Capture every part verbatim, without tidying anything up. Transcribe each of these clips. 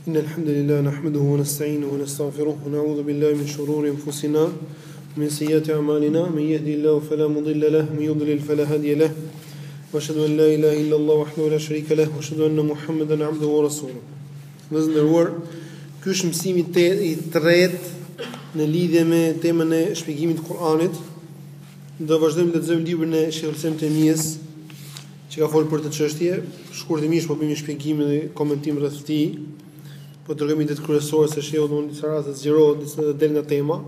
إن الحمد لله نحمده ونستعينه ونستغفره ونعوذ بالله من شرور أنفسنا ومن سيئات أعمالنا من يهدي الله فلا مضل له ومن يضلل فلا هادي له وأشهد أن لا إله إلا الله وحده لا شريك له وأشهد أن محمدا عبده ورسوله. Vëllezër, ky është mësimi i tretë në lidhje me temën e shpjegimit të Kuranit. Do vazhdojmë të lexojmë librin e Sheikhul Islam Temiyes, që ka folur për këtë çështje. Shkurtimisht po bëjmë shpjegim dhe komentim rreth tij. Po tregojmë idetë kryesore se shehu në disa raste zgjerohet disa del nga tema.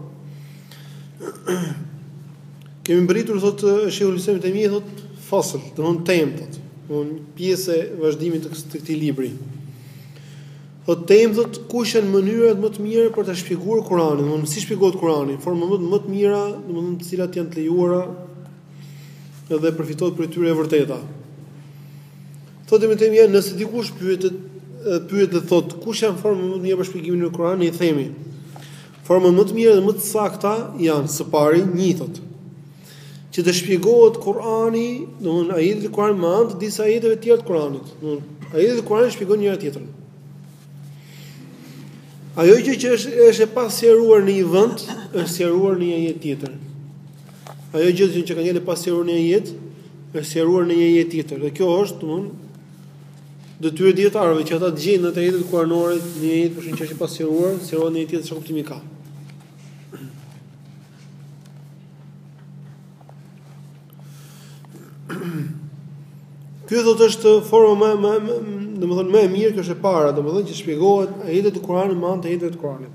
Kemi mbërritur thotë Sheikhul Islam Temiyes thotë fasl, domthonë temë thotë, domthonë pjesë e vazhdimit të këtij libri. Thotë temë thotë kush janë mënyrat më të mira për ta shpjeguar Kur'anin, domthonë si shpjegohet Kur'ani, forma më më të mira, domthonë të cilat janë të lejuara edhe përfitohet për tyre e vërteta. Thotë më themi nëse dikush pyetet pyet dhe thotë kush janë forma më të mira për shpjegimin e Kur'anit, i themi forma më të mira dhe më të sakta janë së pari një thotë që të shpjegohet Kur'ani, domthonë ajetet e Kur'anit me anë të disa ajeteve të tjera të Kur'anit. Domthonë ajetet e Kur'anit shpjegojnë njëra tjetrën. Ajo gjë që është është e pasqyruar në një vend, është sqaruar në një ajet tjetër. Ajo gjë që ka ngjelë pasqyruar në një ajet, është sqaruar në një ajet tjetër. Dhe kjo është, domthonë, detyrë dietarëve që ata të gjejnë atë ajetet kuranore në një ajet për shkak që është pasqyruar, sqarohet në një tjetër çka kuptimi ka. Ky thotë është forma më më domethënë më e mirë, kjo është e para, domethënë që shpjegohet ajetet e Kuranit me anë të ajeteve të Kuranit.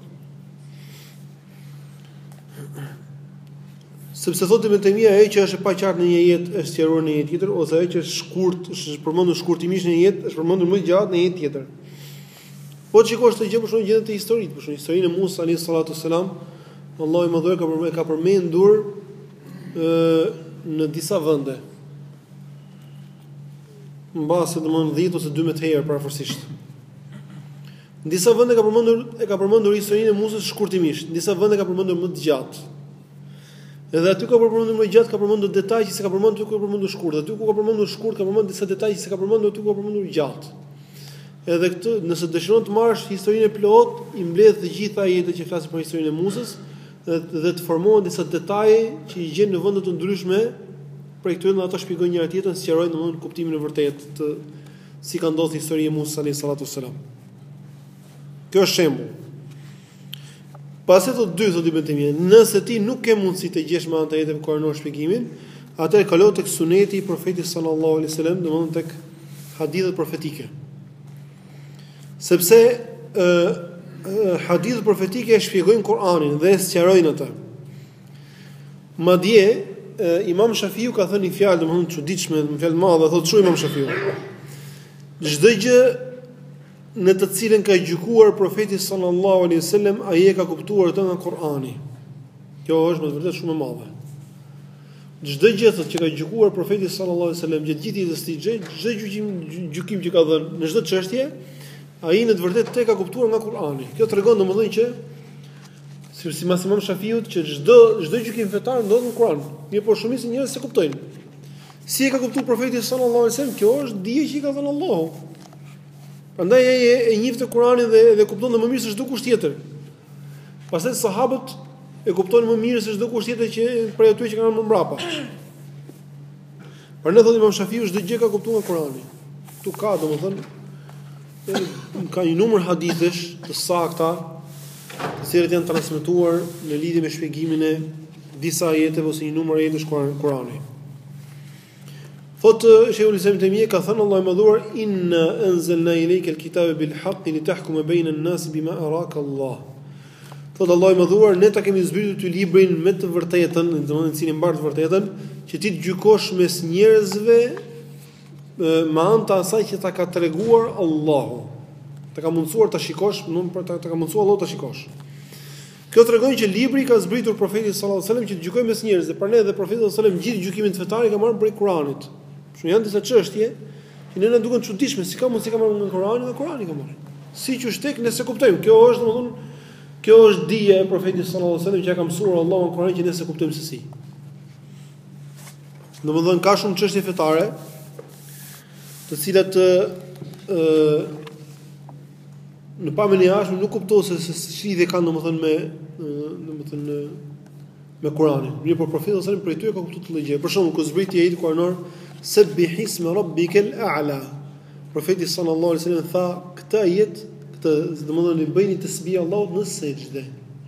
Sepse thotë me të mia ajo që është e paqartë në një jetë është sqaruar në një jetë tjetër, ose ajo që është shkurt, është përmendur shkurtimisht në një jetë, është përmendur më gjatë në një jetë tjetër. Po shikosh të gjë për shkak të historisë, për shkak historinë e Musa alayhi salatu sallam, Allahu më dhuroi ka përmendur ka përmendur ë në disa vende. Mbase domon dhjetë ose dymbëdhjetë herë paraforsisht. Në disa vende ka përmendur e ka përmendur historinë e Musës shkurtimisht, në disa vende ka përmendur më të gjatë. Edhe aty ka përmendur më gjatë, ka përmendur detaje që s'ka përmendur, aty ku ka përmendur shkurt, aty ku ka përmendur shkurt, ka përmendur disa detaje që s'ka përmendur, aty ku ka përmendur gjatë. Edhe këtë, nëse dëshiron të marrësh historinë e plot, i mbledh të gjitha ajetet që flasin për historinë e Musës dhe, dhe të formohen disa detaje që i gjen në vende të ndryshme. Për këtë në ato shpjegojnë njëra tjetrën, sqarojnë domthonë kuptimin e vërtetë të si ka ndodhur historia e Musës alayhi salatu wasalam. Kjo është shembull. Pasi të dy thotë ibn Temia, nëse ti nuk ke mundësi të gjesh me anë të ajeteve kuranore shpjegimin, atëherë kalo tek suneti i profetit sallallahu alaihi wasallam, domthonë tek hadithet profetike. Sepse ë hadithet profetike shpjegojnë Kur'anin dhe sqarojnë atë. Madje Imam Shafiu ka thënë një fjalë domethënë çuditshme, një fjalë madhe, thotë shumë Imam Shafiu. Çdo gjë në të cilën ka gjykuar profeti sallallahu alaihi wasallam, ai e ka kuptuar atë nga Kur'ani. Kjo është me vërtet shumë e madhe. Çdo gjë thotë që ka gjykuar profeti sallallahu alaihi wasallam gjatë gjithë jetës së tij, çdo gjykim gjykim që ka dhënë në çdo çështje, ai në të vërtetë tek ka kuptuar nga Kur'ani. Kjo tregon domethënë që si si mas Imam Shafiut që çdo çdo gjykim fetar ndodh në Kur'an. Mirë, por shumica e njerëzve se kuptojnë. Si e ka kuptuar profeti sallallahu alajhi wasallam, kjo është dije që i ka dhënë Allahu. Prandaj ai e, e njeh të Kur'anin dhe dhe kupton më mirë se çdo kusht tjetër. Pastaj sahabët e kuptojnë më mirë se çdo kusht tjetër që për ato që kanë më mbrapa. Por ne thotë Imam Shafiu çdo gjë ka kuptuar nga Kur'ani. Tu ka domethënë ka një numër hadithesh të sakta të cilët janë transmetuar në lidhje me shpjegimin e disa ajeteve ose një numër ajetesh Kur'ani. Thotë Sheikhul Islam Temiyes ka thënë Allahu më dhuar inna anzalna ilayka al-kitaba bil haqqi litahkuma bayna an-nas bima araka Allah. Thotë Allahu më dhuar ne ta kemi zbritur ty librin me të vërtetën, domethënë në cilin mbar të vërtetën, që ti të gjykosh mes njerëzve me anë të asaj që ta ka treguar Allahu. Të ka mundsuar ta shikosh, nuk për ta, ta ka mundsuar Allahu ta shikosh. Kjo tregon që libri ka zbritur profetit sallallahu alajhi wasallam që të gjykojë mes njerëzve, për ne dhe profeti sallallahu alajhi wasallam gjithë gjykimin të fetar i ka marrë prej Kuranit. Për janë disa çështje që ne na duken çuditshme, si ka mundsi ka marrë nga Kurani dhe Kurani ka marrë. Siç është tek nëse kuptojmë, kjo është domethënë kjo është dija e profetit sallallahu alajhi wasallam që ka mësuar Allahu në Kur'an që ne se kuptojmë se si. Domethënë ka shumë çështje fetare të cilat ë në pamjen e jashtme nuk kuptohet se si lidhje kanë domethënë me domethënë me Kur'anin. Mirë, por profeti sallallahu alajhi wasallam për ty ka kuptuar këtë gjë. Për shembull, kur zbriti ajeti kuranor Sabbih isma rabbikal a'la. Profeti sallallahu alajhi wasallam tha këtë ajet, këtë domethënë i bëjni tasbih Allahut në sejdë.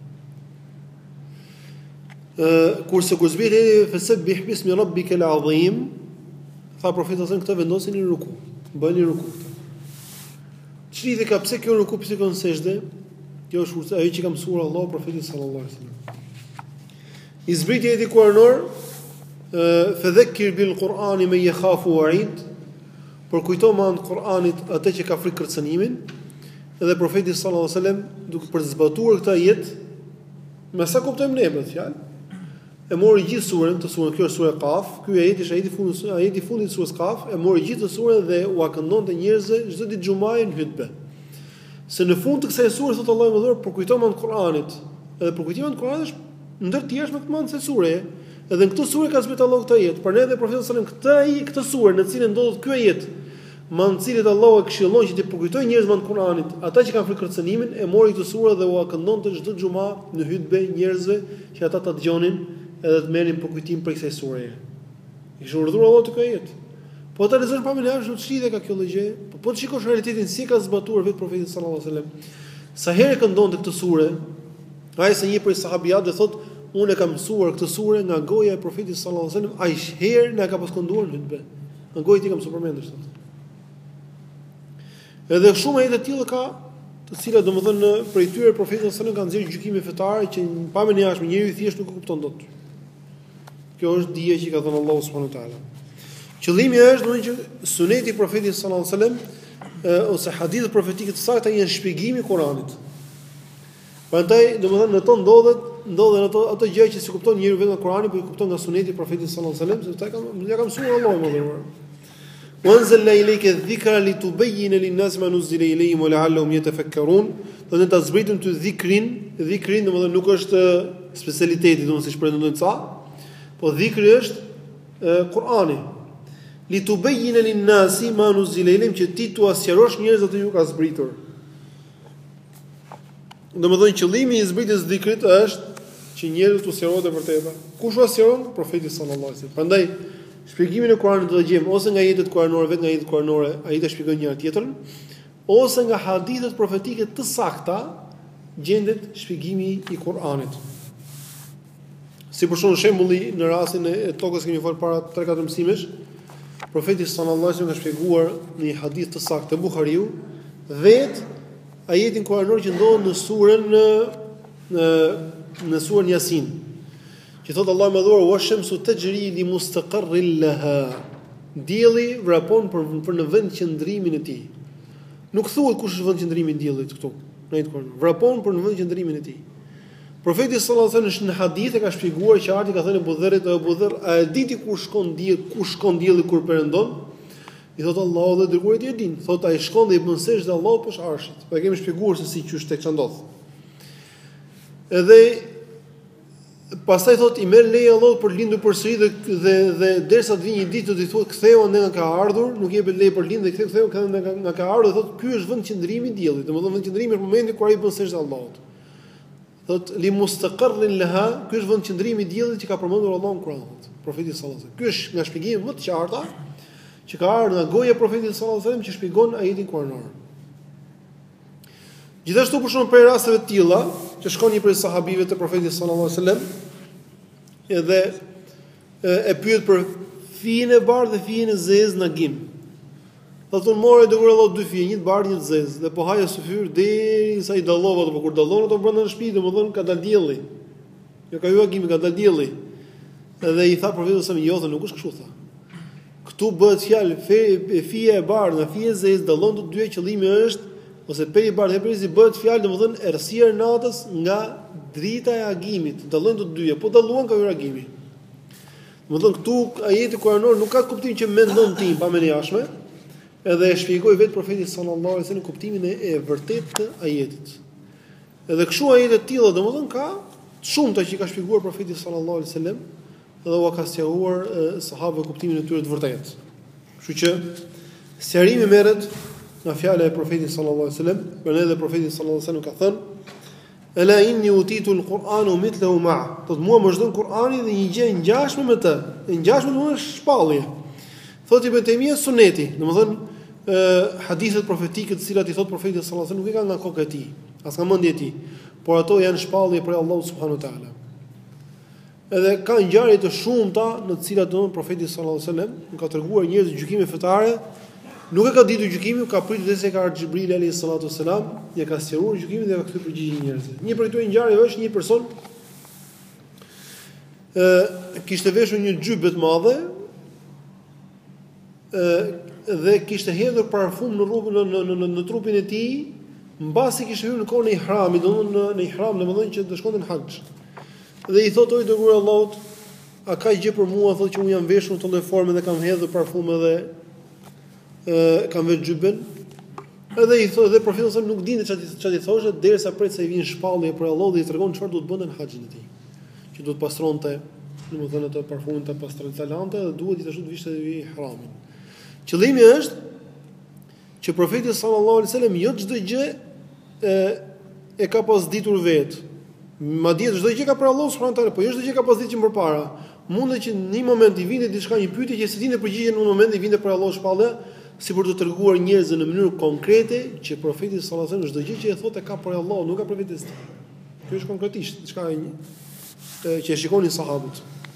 Ë kurse kur zbriti fasabbih bismi rabbikal azim, tha profeti sallallahu alajhi wasallam këtë vendosin në ruku. Bëni ruku. Çlidhje ka pse kjo ruku pse kanë sejdë? Kjo është ajo që ka mësuar Allahu profetit sallallahu alajhi wasallam. I zbriti ajeti kuranor fadhakkir bil Qur'ani man yakhafu wa'id, por kujto me anë Kur'anit atë që ka frikë kërcënimin, dhe profeti sallallahu alajhi wasallam duke për zbatuar këtë ajet, me sa kuptojmë ne këtë fjalë, e mori gjithë surën, të surën, kjo është sura Qaf, ky ajet është ajeti i fundit, ajeti i fundit të surës Qaf, e mori gjithë të surën dhe u këndonte njerëzve çdo ditë xhumaje në hutbë. Se në fund të kësaj sure thot Allahu më dhur për kujtomen e Kur'anit, edhe për kujtimin e Kur'anit është ndër të tjerë me këtë mend se sure, edhe në këtë sure ka zbritur Allahu këtë ajet. Për ne dhe profeti sallallahu alajhi wasallam këtë ai këtë sure në cilën ndodhet ky ajet, me në cilën Allahu e këshillon që të përkujtojë njerëzve në Kur'anit, ata që kanë frikë kërcënimin, e mori këtë sure dhe u këndonte çdo xhuma në hutbë njerëzve që ata ta dëgjonin edhe të merrin përkujtim për kësaj sureje. I kishte urdhëruar Allahu të këtë ajet. Po ta lezosh pa mënyrë është çlidhe ka kjo gjë, po po të shikosh realitetin si ka zbatuar vetë profeti sallallahu alajhi wasallam. Sa herë këndonte këtë sure, ai se një prej sahabiatëve thotë, unë e kam mësuar këtë sure nga goja e profetit sallallahu alajhi wasallam, ai herë na ka pas kënduar në hutbë. Nga goja i kam supermendesh thotë. Edhe shumë ajete të tilla ka, të cilat domethënë prej tyre profeti sallallahu alajhi wasallam ka nxjerrë gjykime fetare që pa më nejashme njeriu i thjesht nuk e kupton dot. Kjo është dija që ka thënë Allahu subhanahu wa taala. Qëllimi është domethënë që suneti i profetit sallallahu alajhi wasallam ose hadithet profetike të sakta janë shpjegimi i Kuranit. Prandaj domethënë në to ndodhet ndodhen ato ato gjëra që si kupton njeriu vetëm nga Kurani, por i kupton nga suneti i profetit sallallahu alajhi wasallam, sepse ka ja ka mësuar Allahu më dhuar. Wa anzalna ilayka dhikra litubayyana lin-nas ma nuzila ilayhim wa la'allahum yatafakkarun. Do të ta zbritim ty dhikrin, dhikrin domethënë nuk është specialiteti domosht siç pretendojnë ca, po dhikri është Kurani. Litubayyana lin-nas ma nuzila ilayhim, që ti tu asqarosh njerëzve atë ju ka zbritur. Domethënë qëllimi i zbritjes së dhikrit është që njerëzit të sqarohen e vërteta. Kush u sqaron? Profeti sallallahu alajhi wasallam. Prandaj shpjegimin e Kuranit do të gjejmë ose nga ajetet kuranore, vetë nga ajetet kuranore, ai të shpjegojnë njëra tjetrën, ose nga hadithet profetike të sakta gjendet shpjegimi i Kuranit. Si për shembull në rastin e tokës kemi folur para tre katër mësimesh, profeti sallallahu alajhi wasallam ka shpjeguar në një hadith të saktë të Buhariu vetë ajetin kuranor që ndodhet në surën në në, në surën Yasin. Që thot Allahu më dhuar washamsu tajri li mustaqarrin laha. Dielli vrapon për për në vend qëndrimin e tij. Nuk thuhet kush është vend qëndrimi i diellit këtu. Në ajet kuranor. Vrapon për në vend qëndrimin e tij. Profeti sallallahu alajhi wasallam në hadith e ka shpjeguar qartë, ka thënë Budherrit o Budher, a e diti ku shkon dielli, ku shkon dielli kur perëndon? I thot Allahu dhe dërguari i din. Thot ai shkon dhe i bën sejdë Allahut poshtë arshit. Po e kemi shpjeguar se si qysh tek çandodh. Edhe pastaj thot i merr leje Allahut për lindur përsëri dhe dhe dhe derisa të vijë një ditë do i thotë ktheu ende nga ka ardhur, nuk jepet leje për lindje, ktheu ktheu nga nga ka ardhur, thot ky është vend qëndrimi i diellit. Domethënë vend qëndrimi është momenti kur ai bën sejdë Allahut. Thot li mustaqarrin laha, ky është vend qëndrimi i diellit që ka përmendur Allahu në Kur'an. Profeti sallallahu alajhi wasallam. Ky është nga shpjegimi më të qarta që ka ardhur nga goja e profetit sallallahu alajhi wasallam që shpjegon ajetin kuranor. Gjithashtu për shkak të rasteve të tilla, që shkon një prej sahabive të profetit sallallahu alajhi wasallam, edhe e pyet për fijin e bardhë dhe fijin e zezë në gim. Thotë morë dëgur Allah dy fije, një të bardhë, një të zezë, dhe po haja syfyr derisa i dallova, apo kur dallon ato brenda në shtëpi, domethënë ka dal dielli. Jo ka hyrë gimi, ka dal dielli. Edhe i tha profetit sallallahu alajhi wasallam, jo, nuk është kështu tha. Ktu bëhet fjalë fije e bardhë, fije e zezë, dallon të dyja, qëllimi është ose peri i bardhë, peri i bëhet fjalë domethënë errësia e natës nga drita e agimit, dallojnë të dyja, po dalluan ka hyrë agimi. Domethënë këtu ajeti kuranor nuk ka kuptim që mendon ti pa më nejashme, edhe e shpjegoi vetë profeti sallallahu alajhi wasallam kuptimin e, e vërtetë të ajetit. Edhe kështu ajete të tilla domethënë ka shumëta që ka shpjeguar profeti sallallahu alajhi wasallam dhe u ka sqaruar sahabëve kuptimin e tyre të vërtetë. Kështu që sqarimi merret nga fjala e profetit sallallahu alaihi wasallam, por edhe profeti sallallahu alaihi wasallam ka thënë: "Ela inni utitu al-Qur'anu mithluhu ma'a." Do të mua më është dhënë Kur'ani dhe një gjë e ngjashme me të. E ngjashme do të thonë shpallje. Thotë Ibn Taymija suneti, domethënë ë hadithet profetike të cilat i thot profeti sallallahu alaihi wasallam nuk i kanë nga koka e tij, as nga mendja e tij, por ato janë shpallje për Allahu subhanahu wa taala. Edhe ka ngjarje të shumta në të cilat domthon profeti sallallahu alaihi wasallam ka treguar njerëz gjykime fetare, nuk e ka ditur gjykimin, ka pritur derisa ka ardhur Xhibrili alayhi salatu wasalam, ja ka sqaruar gjykimin dhe ka kthyr përgjigje njerëzve. Një prej këtyre ngjarjeve është një person ë kishte veshur një xhybe të madhe ë dhe kishte hedhur parfum në rrugën në, në, në, në trupin e tij, mbasi kishte hyrë në kohën e ihramit, domthon në, në ihram, domthon që do shkonte në haxh. Dhe i thotë: "O i dërguar i Allahut, a ka gjë për mua?" Thotë që unë jam veshur në këtë formë dhe kam hedhur parfum edhe ë kam vetë xhyben. Edhe i thotë dhe profeti sa nuk dinte çfarë çfarë i thoshte derisa pret se i vjen shpallje për Allah dhe i tregon çfarë do të bënte në haxhin e tij. Që do të pastronte, domethënë ato parfumin të pastronte talante dhe duhet gjithashtu të vishte i ihramin. Qëllimi është që profeti sallallahu alaihi wasallam jo çdo gjë e e ka pas ditur vetë. Madje çdo gjë ka për Allah subhanahu wa taala, po jo çdo gjë ka pas ditur që përpara. Mundet që në një moment i vinte diçka një pyetje që s'e dinte përgjigjen në një moment i vinte për Allah shpallë, si për të treguar njerëzve në mënyrë konkrete që profeti sallallahu alajhi wasallam çdo gjë që e thotë ka për Allah, nuk ka për vetes tij. Kjo është konkretisht diçka që e shikonin sahabët.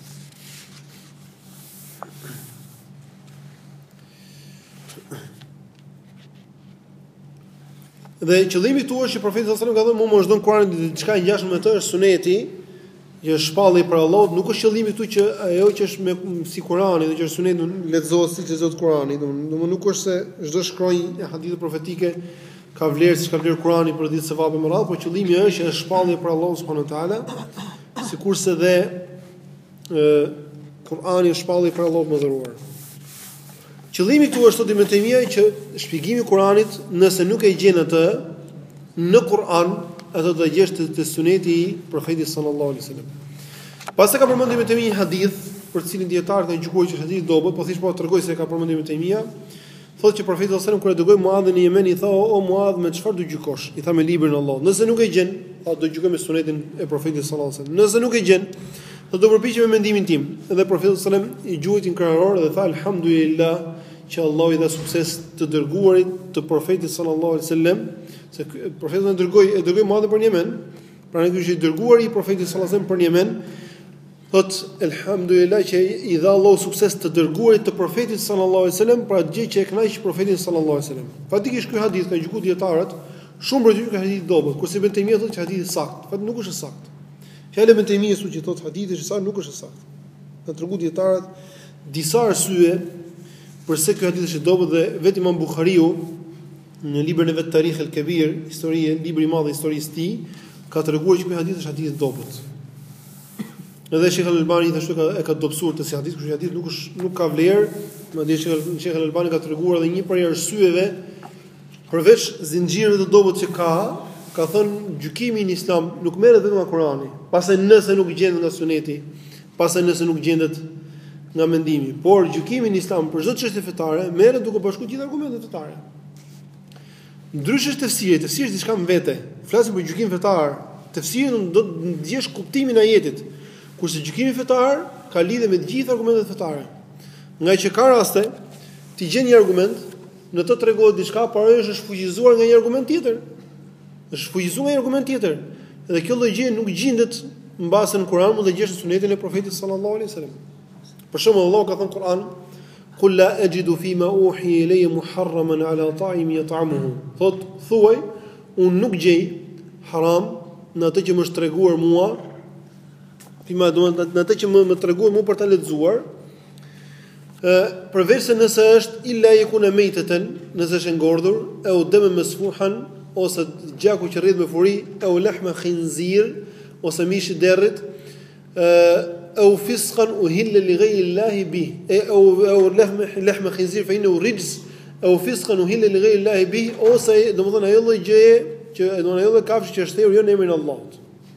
Dhe qëllimi këtu është që profeti sallallahu alajhi wasallam ka thënë: "Mu më është dhënë Kur'ani diçka ngjashme me të, është suneti, që është shpallje për Allah." Nuk është qëllimi këtu që ajo që është me si Kur'ani dhe që është suneti lexohet siç lexohet Kur'ani, domethënë nuk është se çdo shkronjë e hadithit profetike ka vlerë siç ka vlerë Kur'ani për ditë sevape më radh, por qëllimi është që është shpallje për Allah subhanahu wa taala, sikurse dhe ë Kur'ani është shpallje për Allah më dhëruar. Qëllimi këtu është thotë Ibn Taymija që shpjegimi i Kuranit, nëse nuk e gjen atë në Kur'an, atë do të gjesh te, te suneti i profetit sallallahu alaihi wasallam. Pastaj ka përmendur Ibn Taymija një hadith, për cilin dietarët kanë gjykuar që është hadith i dobët, po thjesht po tregoj se ka përmendur Ibn Taymija, thotë që profeti sallallahu alaihi wasallam kur e dëgoi Muadhin në Yemen i tha: "O Muadh, me çfarë do gjykosh?" I tha: "Me librin e Allahut." Nëse nuk e gjen, do gjykoj me sunetin e profetit sallallahu alaihi wasallam. Nëse nuk e gjen, do të përpiqem me mendimin tim. Dhe profeti sallallahu alaihi wasallam i gjuajti krahoror dhe tha: "Alhamdulillah që Allah i dha sukses të dërguarit të profetit sallallahu alaihi wasallam, se profeti e dërgoi e dërgoi Muadhin për Yemen, pra ne ky është i dërguari i profetit sallallahu alaihi wasallam për Yemen." Thot elhamdulillah që i dha Allahu sukses të dërguarit të profetit sallallahu alaihi wasallam për atë gjë që e kënaq profetin sallallahu alaihi wasallam. Fatikisht ky hadith ka gjykuar dietarët, shumë për ty ka hadith i dobët, kurse Ibn Taymija thotë që hadithi i saktë, fat nuk është i saktë. Fjala e Ibn Taymijës që thotë hadithi është i saktë, nuk është i saktë. Ka treguar dietarët disa arsye përse ky hadith është i dobët dhe vetëm Imam Buhariu në librin e vet Tarikh el-Kabir, historie, libri i madh i historisë së tij, ka treguar që ky hadith është hadith i dobët. Edhe Sheikh Al-Albani thashë ka e ka dobësuar të si hadith, kështu që hadith nuk është nuk ka vlerë, madje Sheikh Al-Albani ka treguar edhe një prej arsyeve përveç zinxhirëve të dobët që ka, ka thënë gjykimi në Islam nuk merret vetëm nga Kurani, pastaj nëse nuk gjendet nga Suneti, pastaj nëse nuk gjendet nga mendimi, por gjykimi në Islam për çdo çështje fetare merret duke bashkuar gjithë argumentet fetare. Ndryshe është tefsiri, tefsiri është diçka në vete. Flasim për gjykim fetar. Tefsiri do të ndjesh kuptimin e ajetit. Kurse gjykimi fetar ka lidhje me të gjithë argumentet fetare. Nga që ka raste ti gjen një argument, në të tregohet diçka, por ajo është shfuqizuar nga një argument tjetër. Është shfuqizuar nga një argument tjetër. Dhe kjo lloj gjë nuk gjendet mbase në Kur'an, por do gjesh në Sunetin e Profetit sallallahu alaihi wasallam. Për shembull, Allah ka thënë në Kur'an: "Qul la ajidu fima uhiya ilayya muharraman ala ta'imin yat'amuhu." Thot, thuaj, unë nuk gjej haram në atë që më është treguar mua, fima do në atë që më më treguar mua për ta lexuar, ë përveç se nëse është illa yakuna maytatan, nëse është ngordhur, au dama masfuhan, ose gjaku që rrjedh me furi, au lahma khinzir, ose mish i derrit, ë أو فسقا أهل لغير الله به أو أو لحم لحم خنزير فإنه رجس أو فسقا أهل لغير الله به أو سي domethënë ajo lloj gjëje që domethënë ajo lloj kafshë që është thërë jo në emrin e Allahut.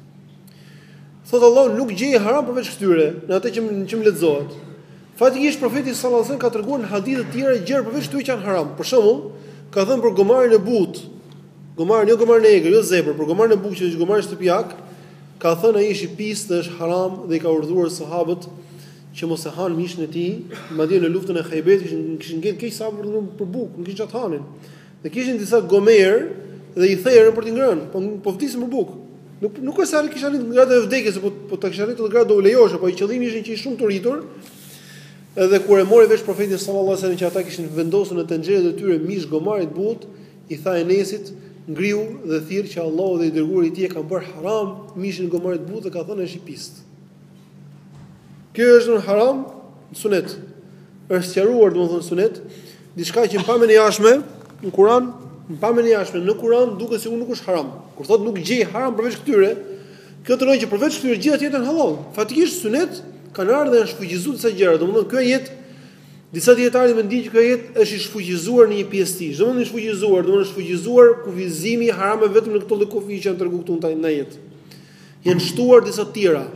Thot Allah nuk gjej haram përveç këtyre, në atë që që më lexohet. Fatikisht profeti sallallahu alajhi wasallam ka treguar në hadithe të tjera gjëra përveç këtyre që janë haram. Për shembull, ka thënë për gomarin e but, gomarin, jo gomarin e egër, jo zebër, për gomarin e but që është gomarin shtëpiak, ka thënë ai është i pistë dhe është haram dhe i ka urdhëruar sahabët që mos e hanë mishin e tij, madje në luftën e Khayberit kishin kishin ngel keq sa për për bukë, nuk kishin çat hanin. Dhe kishin disa gomer dhe i therrën për t'i ngrënë, po po vdisin për bukë. Nuk nuk është se kishin arritur gradë e vdekjes, po po ta kishin arritur gradë do u lejosh, po i qëllimi ishte që i shumë të rritur. Edhe kur e mori vesh profeti sallallahu alajhi wasallam që ata kishin vendosur në tenxherët e tyre mish gomarit but, i tha Enesit, ngriu dhe thirr që Allahu dhe i dërguari i tij e kanë bërë haram mishin e gomarit but dhe ka thënë është i pistë. Kjo është në haram, sunet. Është sqaruar domethënë sunet, diçka që në pamjen e jashtme në Kur'an, në pamjen e jashtme në Kur'an duket sikur nuk është haram. Kur thotë nuk gjej haram përveç këtyre, kjo tregon që përveç këtyre gjithë tjetër janë halal. Fatikisht sunet kanë ardhur dhe janë shfuqizuar disa gjëra. Domethënë kjo jetë disa dietarë mendojnë që kjo jetë është i shfuqizuar në një pjesë tij. Domethënë i shfuqizuar, domethënë shfuqizuar kufizimi i harameve vetëm në këto lloj kufi që janë treguar këtu në jetë. Janë shtuar disa të tjera.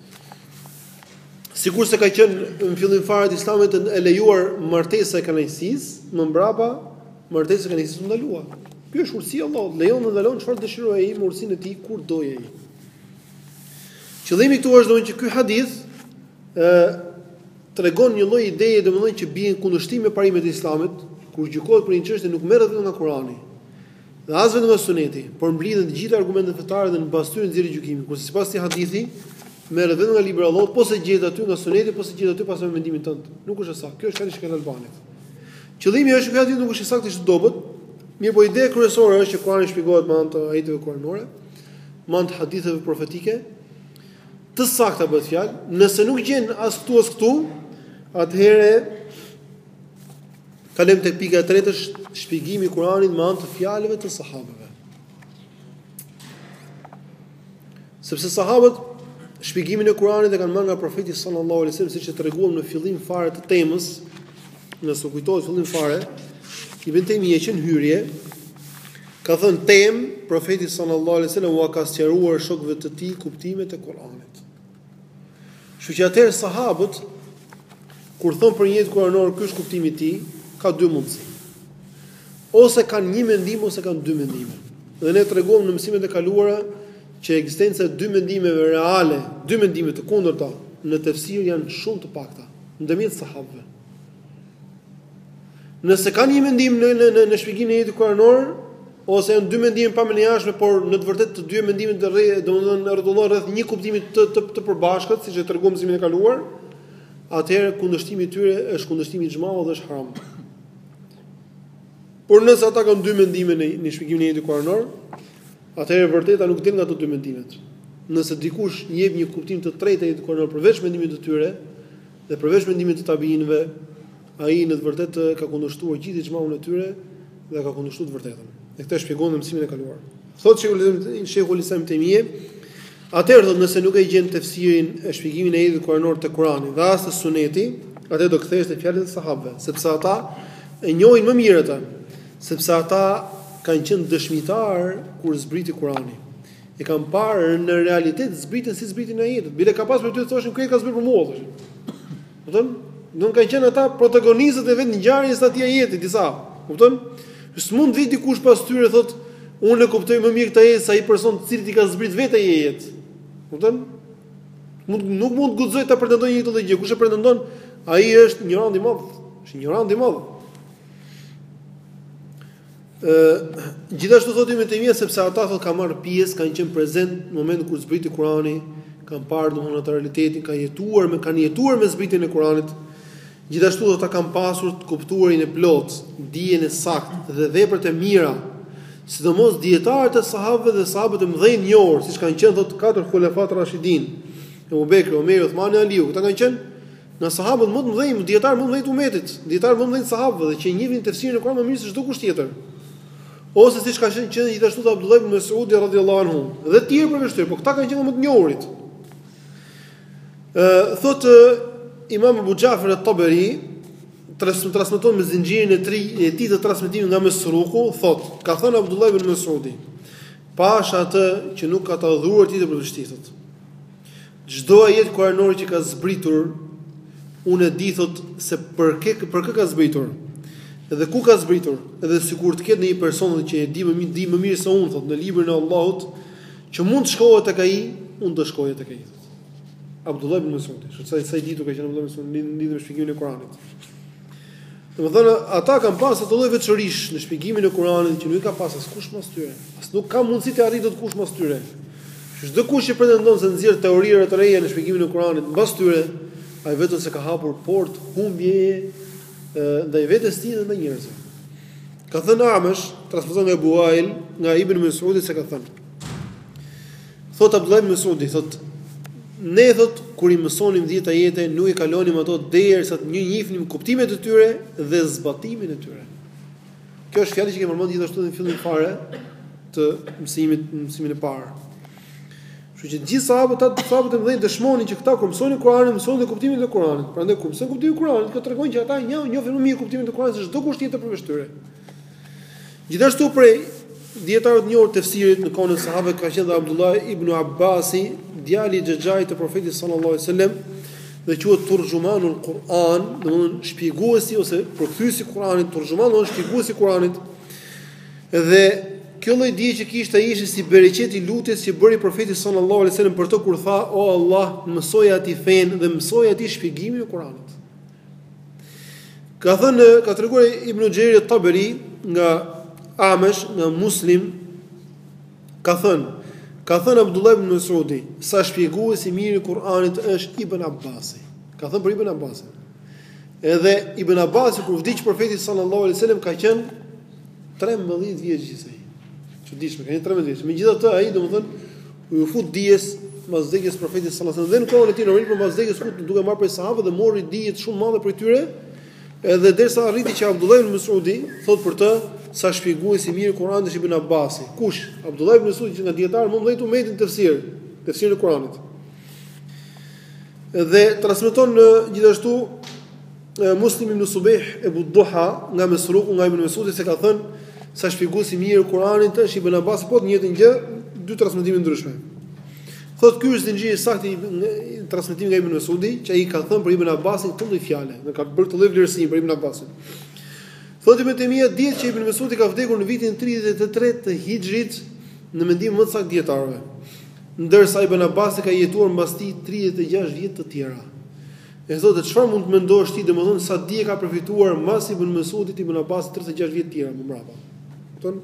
Sikur se ka qenë në fillim fare të Islamit e lejuar martesa e kënaqësisë, më mbrapa martesa e kënaqësisë u ndalua. Ky është urësia e Allahut, lejon dhe ndalon çfarë dëshirojë ai, me urësinë e tij kur dojë ai. Qëllimi këtu është domethënë që ky hadith ë tregon një lloj ideje domethënë që bien kundërshtim me parimet e Islamit, kur gjykohet për një çështje nuk merret vetëm nga Kurani, dhe as vetëm nga Suneti, por mblidhen të gjitha argumentet fetare dhe në bazë tyre nxjerrë gjykimin. Kurse sipas këtij hadithi merret vetëm nga libri i Allahut, po se gjehet aty nga Suneti, po se gjehet aty pas mendimin tënd. Nuk është saktë. Kjo është fjalë e Albanit. Qëllimi është ky hadith nuk është saktë të dobët, mirë po ideja kryesore është që Kurani shpjegohet me anë të ajeteve kuranore, me anë të haditheve profetike, të sakta bëhet fjalë. Nëse nuk gjen as këtu as këtu, atëherë kalojmë tek pika e tretë, shpjegimi i Kuranit me anë të fjalëve të sahabëve. Sepse sahabët shpjegimin e Kuranit e kanë marrë nga profeti sallallahu alaihi wasallam, siç e treguam në fillim fare të temës, nëse u kujtohet fillim fare, Ibn Taymija që në hyrje ka thënë temë, profeti sallallahu alaihi wasallam u ka sqaruar shokëve të tij kuptimet e Kuranit. Kështu që atëherë sahabët kur thon për një jetë kuranore ky është kuptimi i tij, ka dy mundësi. Ose kanë një mendim ose kanë dy mendime. Dhe ne treguam në mësimet e kaluara që ekzistenca e dy mendimeve reale, dy mendime të kundërta në tefsir janë shumë të pakta ndërmjet sahabëve. Nëse kanë një mendim në në në, në shpjegimin e jetës kuranore, ose janë dy mendime pa menjashme, por në të vërtetë të dy mendimet të rreth, domethënë rrotullojnë rreth një kuptimi të të, të përbashkët, siç e treguam mësimin e kaluar, atëherë kundërshtimi i tyre është kundërshtimi i xhmaut dhe është haram. Por nëse ata kanë dy mendime në, në shpjegimin e jetës kuranore, atëherë vërteta nuk del nga ato dy mendimet. Nëse dikush jep një kuptim të tretë të jetës kuranore përveç mendimit të tyre dhe përveç mendimit të tabiinëve, ai në të vërtetë ka kundërshtuar gjithë xhmaun e tyre dhe ka kundërshtuar të vërtetën. Dhe këtë shpjegon në mësimin e kaluar. Thotë Sheikhul Islam Taymije, atëherë thotë nëse nuk e gjen tefsirin e shpjegimin e jetës kuranore të Kuranit dhe as të Suneti, atë do kthehesh te fjalët e sahabëve, sepse ata e njohin më mirë atë, sepse ata kanë qenë dëshmitar kur zbriti Kurani. E kanë parë në realitet zbritën si zbritin ajetet. Bile ka pas për ty të thoshin kjo ka zbritur për mua, thoshin. Kupton? Nuk kanë qenë ata protagonistët e vetë ngjarjes së atij ajeti disa. Kupton? S'mund vi dikush pas tyre thotë unë e kuptoj më mirë këtë ajet se ai person i cili i ka zbrit vetë ai ajet. Kupton? Nuk nuk mund të guxoj ta pretendoj një këtë gjë. Kush e pretendon, ai është ignorant i madh. Është ignorant i madh. Ë, gjithashtu thotë Ibn Taymija sepse ata thotë kanë marrë pjesë, kanë qenë prezant në momentin kur zbriti Kurani, kanë parë domosdoshmë atë realitetin, kanë jetuar me kanë jetuar me zbritjen e Kuranit. Gjithashtu do ta kanë pasur të kuptuarin e plot, dijen e saktë dhe veprat e mira, sidomos dietarët e sahabëve dhe sahabët e mëdhenj njohur, siç kanë qenë thotë katër xulefat rashidin, Abu Bekri, Omer, Uthmani, Aliu, këta kanë qenë në sahabët më të mëdhenj, dietarë më të mëdhenj të umetit, dietarë më të mëdhenj të sahabëve dhe që njihin tefsirin e Kuranit më mirë se çdo kusht tjetër. Ose siç ka qenë gjithashtu Abdullah ibn Mas'ud radhiyallahu anhu, dhe të tjerë përveç tyre, por këta kanë qenë më të njohurit. Ë thotë Imam Abu Ja'far at-Tabari transmeton me zinxhirin e tij të transmetimit nga Mesruku, thotë, ka thënë Abdullah ibn Mas'udi, pasha atë që nuk ka të dhuruar ti të përvështitet. Çdo ajet kuranor që ka zbritur, unë e di thot se për kë për kë ka zbritur. Edhe ku ka zbritur? Edhe sikur të ketë një person që e di më mirë, di më mirë se unë, thotë në librin e Allahut, që mund të shkohet tek ai, unë do shkoja tek ai. Abdullah ibn Mas'ud, sa sa i ditur ka qenë Abdullah ibn Mas'ud lidhur me shpjegimin e Kuranit. Domethënë, ata kanë pasur ato lloj veçorish në shpjegimin e Kuranit që nuk ka pas askush mas tyre. As nuk ka mundësi të arrijë dot kush mas tyre. Çdo kush që pretendon se nxjerr teorinë të reja në shpjegimin e Kuranit mbas tyre, ai vetëm se ka hapur portë humbje ndaj vetes tij dhe ndaj njerëzve. Ka thënë Amesh, transmeton nga Buhail, nga Ibn Mas'udi se ka thënë. Thot Abdullah ibn Mas'udi, thot ne thot kur i mësonim dhjetë ajete, nuk i kalonim ato derisa të njihnim kuptimet e tyre dhe zbatimin e tyre. Kjo është fjalë që kemi përmendur gjithashtu në fillim fare të mësimit, mësimin e parë. Kështu që gjithë sahabët, ata sahabët e mëdhenj dëshmonin që këta kur mësonin Kur'anin, mësonin dhe kuptimin e Kur'anit. Prandaj kur mësojnë kuptimin e Kur'anit, kjo tregon që ata njohin njohin më mirë kuptimin e Kur'anit se çdo kush tjetër përveç tyre. Gjithashtu prej dietarëve të njohur të tefsirit në kohën e sahabëve ka qenë Abdullah ibn Abbasi, djali i xhaxhait të Profetit sallallahu alajhi wasallam, dhe quhet turjumanul Kur'an, domthonë shpjeguesi ose përkthyesi i Kur'anit, turjuman ose shpjeguesi i Kur'anit. Dhe kjo lloj dije që kishte ai ishte si bereqeti lutjes që bëri Profeti sallallahu alajhi wasallam për të kur tha: "O Allah, mësoj atij fen dhe mësoj atij shpjegimin e Kuranit." Ka thënë, ka treguar Ibn Jarir at-Tabari nga Amesh, nga Muslim, ka thënë, ka thënë Abdullah ibn Mas'udi, sa shpjeguesi i mirë i Kuranit është Ibn Abbasi. Ka thënë për Ibn Abbasin. Edhe Ibn Abbasi kur vdiq Profeti sallallahu alajhi wasallam ka qenë trembëdhjetë vjeç gjithsej. Çuditshme, ka qenë trembëdhjetë vjeç. Megjithatë ai domethënë u fut dijes mbas vdekjes së Profetit sallallahu alajhi wasallam. Dhe në kohën e tij në Rim mbas vdekjes fut duke marrë prej sahabëve dhe mori dije shumë mëdha për tyre. Edhe derisa arriti që Abdullah ibn Mas'udi thot për të sa shpjeguesi i mirë Kuranit është Ibn Abbasi. Kush? Abdullah ibn Mas'udi që nga dietar më mëdhej umetin tefsir, tefsirin e Kuranit. Dhe transmeton gjithashtu Muslim ibn Subih Ebu Duha nga Mesruku nga Ibn Mas'udi se ka thënë sa shpjeguesi i mirë Kuranit është Ibn Abbasi, po të njëjtën gjë, dy transmetime ndryshme. Thot ky është zinxhiri i saktë i transmetimit nga Ibn Mas'udi, që ai ka thënë për Ibn Abbasin këtë lloj fjale, ne ka bërë këtë lloj vlerësimi për Ibn Abbasin. Thotë Ibn Temia dihet që Ibn Mas'udi ka vdekur në vitin tridhjetë e tretë të Hijrit në mendim më të saktë dietarëve, ndërsa Ibn Abbasi ka jetuar mbas tij tridhjetë e gjashtë vjet të tjera. E thotë çfarë mund të mendosh ti domethënë sa dije ka përfituar mbas Ibn Mas'udit Ibn Abbasi tridhjetë e gjashtë vjet të tjera më mbrapa. Kupton?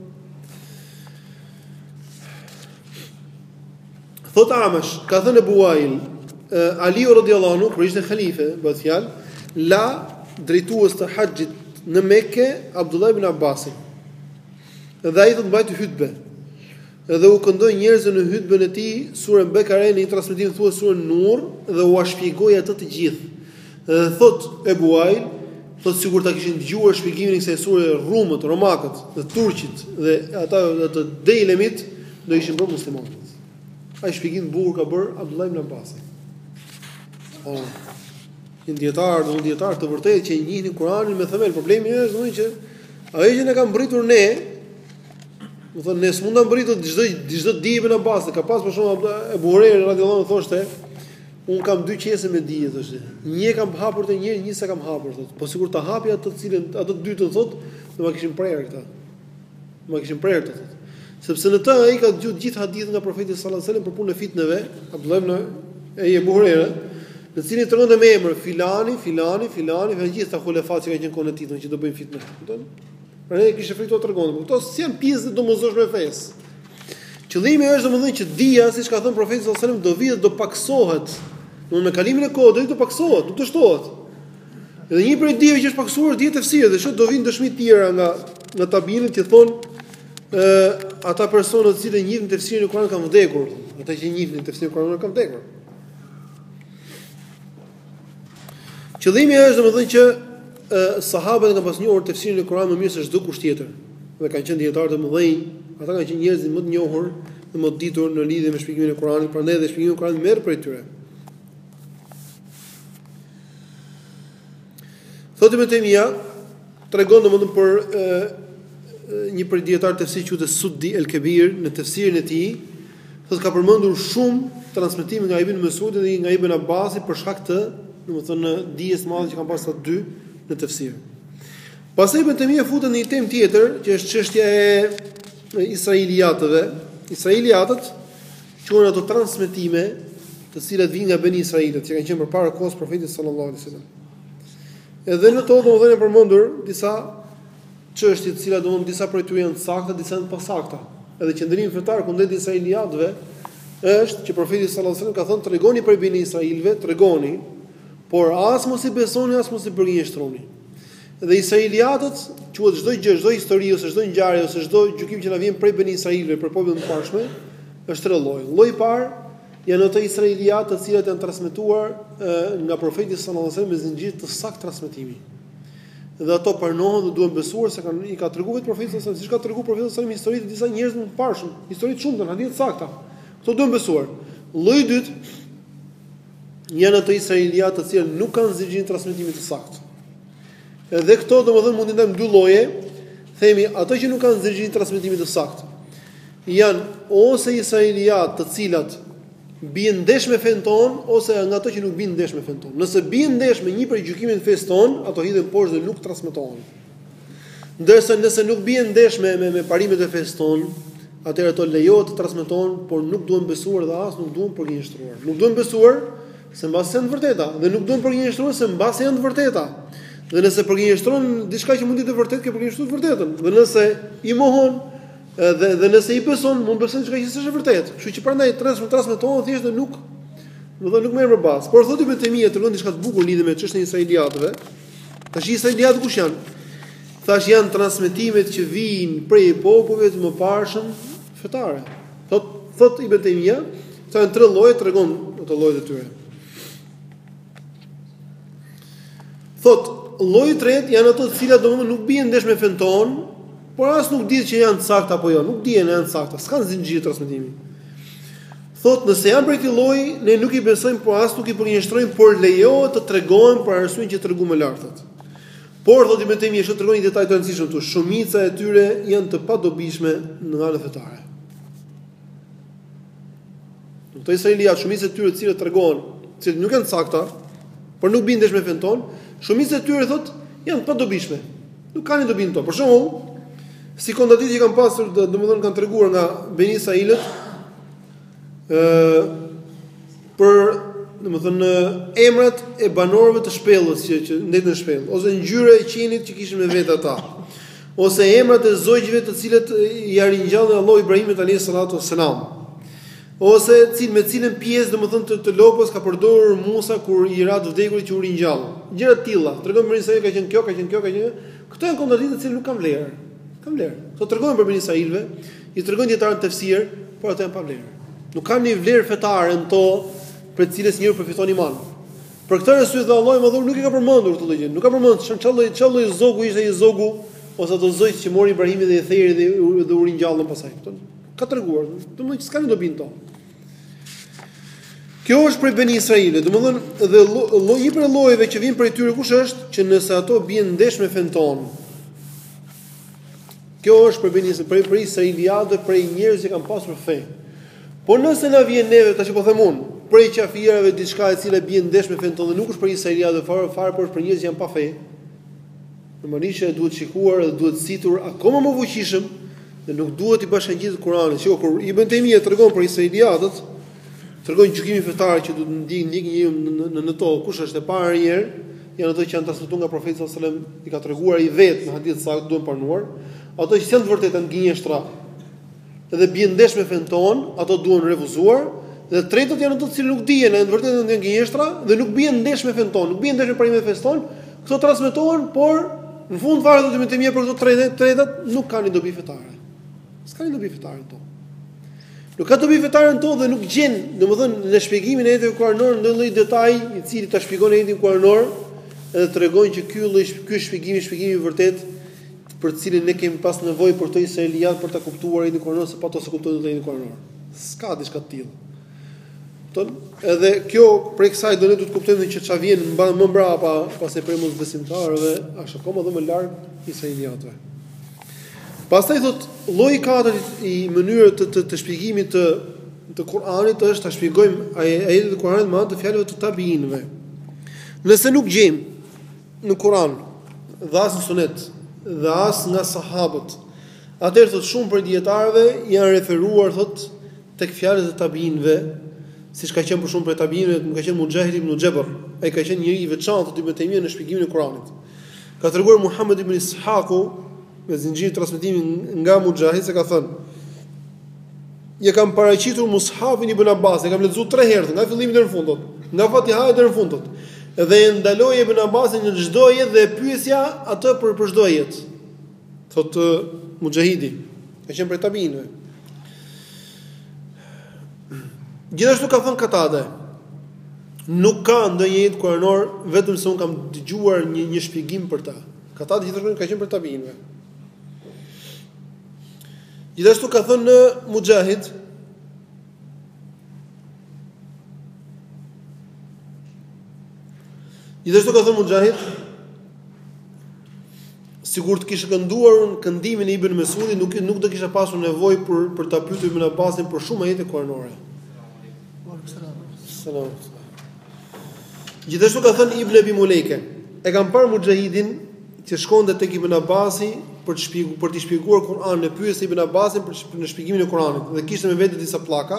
Thot Amash, ka thënë Buhail, Aliu radhiyallahu anhu kur ishte halife, bëhet fjalë, la drejtues të haxhit në Mekë Abdullah ibn Abbasin. Dhe ai do të mbajtë hutbe. Edhe u këndoi njerëzve në hutbën e tij surën Bekare, në një transmetim thuhet surën Nur, dhe u shpjegoi atë të gjithë. Dhe thot e Buhail, thot sikur ta kishin dëgjuar shpjegimin e kësaj sure rumët, romakët, dhe turqit dhe ata të Dejlemit do ishin bërë muslimanë. Ai shpjegim bukur ka bër Abdullah ibn Abbasi. Oh. Një dietar, një dietar të vërtetë që i njihnin Kur'anin me themel. Problemi është domthonjë që ajo që ne ka mbritur ne, do thonë ne s'mund ta mbritur çdo çdo dije ibn Abbasi. Ka pas për shembull Abu Huraira radhiyallahu anhu thoshte, un kam dy qese me dije thoshte. Një kam hapur te një, një s'e kam hapur thotë. Po sikur ta hapi ato të cilën ato të dy të thotë, do ma kishin prerë këta. Do ma kishin prerë të thotë. Sepse në të ai ka dëgjuar gjithë hadithin nga Profeti sallallahu alajhi wasallam për punën e fitneve, Abdullah ibn Abu Huraira, në cilin tregonte me emër filani, filani, filani, dhe gjithë ata xulefat që kanë qenë kohën e tij që do bëjnë fitnë. Kupton? Pra ai kishte frikë të tregonte, por këto janë pjesë të domosdoshme të fesë. Qëllimi është domosdoshmë që dia, siç ka thënë Profeti sallallahu alajhi wasallam, do vijë do paksohet. Në me kalimin e kohës do të paksohet, do të shtohet. Dhe një prej dijeve që është paksuar dihet tefsir, dhe shoq do vinë dëshmi të tjera nga nga tabinët që thonë ë ata persona të cilët njihin tefsirin e Kuranit kanë vdekur, ata që njihin tefsirin e Kuranit kanë vdekur. Qëllimi është domethënë që uh, sahabët kanë pas njohur tefsirin e Kuranit më mirë se çdo kush tjetër. Dhe kanë qenë dietarë të mëdhenj, ata kanë qenë njerëz më të njohur dhe më të ditur në lidhje me shpjegimin e Kuranit, prandaj dhe shpjegimi i Kuranit merr prej tyre. Thotë me temia tregon domethënë për uh, një prej dietarëve të tefsirit quhet Suddi el-Kabir në tefsirin e tij, thotë ka përmendur shumë transmetime nga Ibn Mas'udi dhe nga Ibn Abbasi për shkak të, domethënë dijes së madhe që kanë pasur ata dy në tefsir. Pastaj Ibn Taymija futet në një temë tjetër, që është çështja e israeliatëve. Israeliatët quhen ato transmetime, të cilat vijnë nga Beni Israilët, që kanë qenë përpara kohës profetit sallallahu alaihi wasallam. Edhe në to domethënë e përmendur disa çështje, të cilat domethënë disa prej tyre janë të sakta, disa janë të pasakta. Edhe qendrimi fetar kundër israeliatëve është që profeti sallallahu alaihi wasallam ka thënë tregoni për Beni Israilëve, tregoni, por as mos i besoni, as mos i përgjigjëstroni. Dhe israeliatët quhet çdo gjë, çdo histori ose çdo ngjarje ose çdo gjykim që na vjen prej Beni Israilëve për popullin e mëparshëm, është tre lloje. Lloji i parë janë ato israeliatë të cilët janë transmetuar nga profeti sallallahu alajhi wasallam me zinxhir të saktë transmetimi. Dhe ato pranohen dhe duhen besuar se kanë i ka treguar vetë profeti sallallahu alajhi wasallam, siç ka treguar profeti sallallahu alajhi wasallam historitë të disa njerëzve të mëparshëm, histori të shumta, hadithe të sakta. Kto duhen besuar. Lloji i dytë janë ato israeliatë të cilët nuk kanë zinxhirin transmetimi të saktë. Edhe këto domethënë mund të ndajmë dy lloje, themi ato që nuk kanë zinxhirin transmetimi të saktë janë ose israeliatë të cilat bien ndesh me fen ton ose nga ato që nuk bien ndesh me fen ton. Nëse bien ndesh me një prej gjykimeve të fesë ton, ato hidhen poshtë dhe nuk transmetohen. Ndërsa nëse nuk bien ndesh me me, me parimet e fesë ton, atëherë ato lejohet të transmetohen, por nuk duhen besuar dhe as nuk duhen përgjigjëstruar. Nuk duhen besuar se mbasi janë të vërteta dhe nuk duhen përgjigjëstruar se mbasi janë të vërteta. Dhe nëse përgjigjëstron diçka që mund të jetë e vërtetë, ke përgjigjëstruar të vërtetën. Dhe nëse i mohon Dhe dhe nëse i beson, mund beson çka që është e vërtetë. Kështu që prandaj transmetohen thjesht dhe nuk, do të thonë nuk merr përbas. Por thotë Ibn Taymija tregon diçka të bukur lidhur me çështën e israeliatëve. Tash israeliatë kush janë? Thash janë transmetimet që vijnë prej popujve të mëparshëm fetare. Thot thot Ibn Taymija, këto janë tre lloje, tregon ato llojet e tyre. Thot lloji i tretë janë ato të cilat domosdoshmë nuk bien ndesh me fen ton, por as nuk dihet që janë të sakta apo jo, nuk dihen janë të sakta, s'kan zinxhir transmetimi. Thot nëse janë prej këtij lloji, ne nuk i besojmë, por as nuk i përgjigjëstrojmë, por lejohet të tregojmë për arsyeën që tregu më lartët. Por thotë Ibn Taymija, është tregon një detaj të rëndësishëm këtu, shumica e tyre janë të padobishme në anën fetare. Këto israeliat, shumica e tyre të cilët tregojnë, të cilët nuk janë të sakta, por nuk bien ndesh me fen ton, shumica e tyre thotë janë të padobishme. Nuk kanë dobin to. Për shembull, si kontradiktë që kanë pasur, domethënë kanë treguar nga Beni Israilët ë për domethënë emrat e banorëve të shpellës që që ndet në shpellë, ose ngjyra e qenit që kishin me vetë ata, ose emrat e zogjve të cilët i ringjallën Allahu Ibrahimit alayhis salatu wassalam, ose cil me cilën pjesë domethënë të, të lopës ka përdorur Musa kur i ra të vdekurit që u ringjall. Gjëra të tilla, tregon Beni Israil ka qenë kjo, ka qenë kjo, ka qenë. Këto janë kontradiktë të cilat nuk kanë vlerë. Kanë vlerë. Këto tregojnë për Beni Israilëve, i tregojnë dietarët tefsir, por ato janë pa vlerë. Nuk kanë një vlerë fetare në to për të cilës njëri përfiton iman. Për këtë arsye dhe Allahu më dhon nuk i ka përmendur këtë gjë. Nuk ka përmendur çfarë çfarë zogu ishte ai zogu ose ato zogj që mori Ibrahimi dhe i theri dhe, dhe u ringjallën pasaj. Këto ka treguar, domethënë që s'kanë dobin to. Kjo është për Beni Israilët, domethënë dhe lloji për llojeve që vijnë prej tyre kush është që nëse ato bien ndesh me fen ton. Kjo është për Beni Israilët, për israeliatë, për njerëz që kanë pasur fe. Por nëse na vjen neve tash po them unë, prej qafirave diçka e cila bien ndesh me fen ton dhe nuk është për israeliatë fare, fare por është për njerëz që janë pa fe. Normalisht që duhet shikuar dhe duhet situr akoma më fuqishëm dhe nuk duhet i bashkangjitet Kur'anit. Shiko kur Ibn Taymija tregon për israeliatët, tregon gjykimin fetar që duhet ndjek ndjek një në në, në to, kush është e parë herë, janë ato që janë transmetuar nga profeti sallallahu alajhi wasallam, i ka treguar i vetë në hadith saktë duhen pranuar, ato që janë të vërtetë në gënjeshtra dhe bien ndesh me fen ton, ato duhen refuzuar, dhe tretët janë ato që nuk dihen, janë të vërtetë në gënjeshtra dhe nuk bien ndesh me fen ton, nuk bien ndesh me parimet e fesë ton, këto transmetohen, por në fund fare do të më të mirë për këto tretë, tretët nuk kanë dobi fetare. S'kanë dobi fetare këto. Nuk ka dobi fetare në to dhe nuk gjen, domethënë në shpjegimin e jetës kuranore ndonjë lloj detaj i cili ta shpjegon jetën kuranore edhe tregon që ky lloj ky shpjegimi shpjegimi i vërtet për të cilin ne kemi pas nevojë për të israeliat për ta kuptuar jetën kuranore se pa to se kuptojnë jetën kuranore. S'ka diçka të tillë. Ton, edhe kjo për kësaj do ne do të kuptojmë që çfarë vjen më mbrapa pas e për mos besimtarëve, është akoma më larg israeliatëve. Pastaj thot lloji i katërt i mënyrës të, të, të shpjegimit të të Kuranit është ta shpjegojmë ajetet e Kuranit me anë të fjalëve të tabiinëve. Nëse nuk gjejmë në Kuran dhe as në Sunet dhe as nga sahabët. Atëherë thot shumë për dietarëve janë referuar thot tek fjalët e tabiinëve, siç ka qenë për shumë për tabiinëve, më ka qenë Mujahid ibn Jabr, ai ka qenë njëri i veçantë të Ibn Taymiyah në shpjegimin e Kuranit. Ka treguar Muhammad ibn Ishaku me zinxhir transmetimi nga Mujahid se ka thënë: "Ja kam paraqitur Mushafin ibn Abbas, e kam lexuar tre herë nga fillimi deri në fund, nga Fatiha deri në fund. Dhe e ndaloi Ibn Abbasin në çdo jetë dhe e pyesja atë për për çdo jetë." Thot Mujahidi, ka qenë për tabiinëve. Gjithashtu ka thënë Katade, nuk ka ndonjë jetë kuranor vetëm se un kam dëgjuar një një shpjegim për ta. Katade gjithashtu ka qenë për tabiinëve. Gjithashtu ka thënë Mujahid, Gjithashtu ka thënë Mujahid, sigur të kishte kënduar unë këndimin e Ibn Mesudit, nuk nuk do kisha pasur nevojë për për ta pyetur Ibn Abbasin për shumë ajete kuranore. Selam. Gjithashtu ka thënë Ibn Abi Mulejke, e kam parë Mujahidin që shkonte tek Ibn Abbasi për të shpjeguar për të shpjeguar Kur'anin, e pyesi Ibn Abbasin për në shpjegimin e Kur'anit dhe kishte me vete disa pllaka.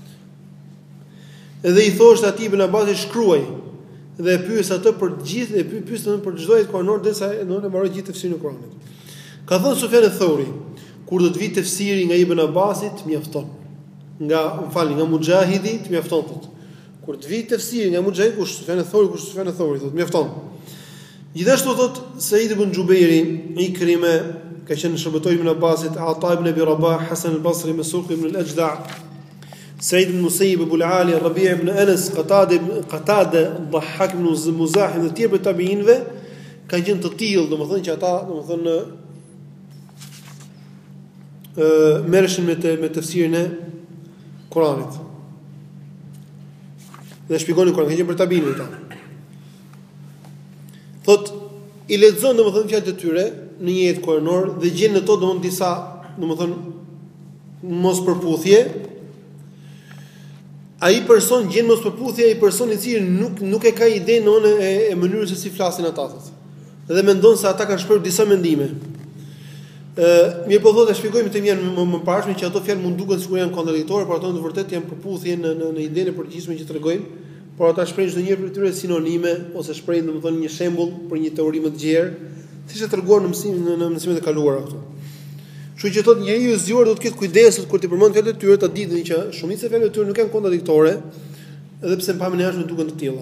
Edhe i thoshte atij Ibn Abbasi shkruaj dhe e pyes atë për të gjithë, e pyes atë për çdo jetë kuranor derisa nuk e mbaroi gjithë tefsirin e Kuranit. Ka thënë Sufjan al-Thauri, kur do të vijë tefsiri nga Ibn Abbasit mjafton. Nga, më falni, nga Mujahidi të mjafton thotë. Kur të vijë tefsiri nga Mujahidi, kush Sufjan al-Thauri, kush Sufjan al-Thauri thotë mjafton. Gjithashtu thotë Said ibn Jubairi, Ikrime, ka qenë shërbëtor Ibn Abbasit, Ata ibn Abi Rabah, Hasan al-Basri, Masruq ibn al-Ajda', Said ibn Musayyib, Abu al-Ali, Rabi' ibn Anas, Qatada ibn Qatada, Dhahhak ibn Muzahim dhe tjerë tabiinëve kanë qenë të tillë, domethënë që ata, domethënë ë merreshin me te, me tefsirin e Kuranit. Dhe shpjegonin Kur'anin, kanë qenë për tabiinëve ata. Thot i lexon domethënë fjalët e tyre në një jetë kuranor dhe gjen në to domethënë disa domethënë mos përputhje. Ai person gjen mos përputhje, ai person i cili nuk nuk e ka idenë në e, e mënyrës se si flasin ata thotë. Dhe mendon se ata kanë shprehur disa mendime. Ë, mirë po thotë, shpjegojmë të mirë më, më parashme që ato fjalë mund duken sikur janë kontradiktore, por ato në të vërtetë janë përputhje në në, në idenë e përgjithshme që tregojnë, por ata shprehin çdo njëri për tyre sinonime ose shprehin domethënë një shembull për një teori më të gjerë, siç e treguar në mësimin në, në mësimet e kaluara këtu. Kështu që thotë njeriu i zgjuar do të ketë kujdes kur të përmend fjalët e tyre, ta ditë që shumica e fjalëve të tyre nuk janë kontradiktore, edhe pse në pamjen e jashtme duken të tilla.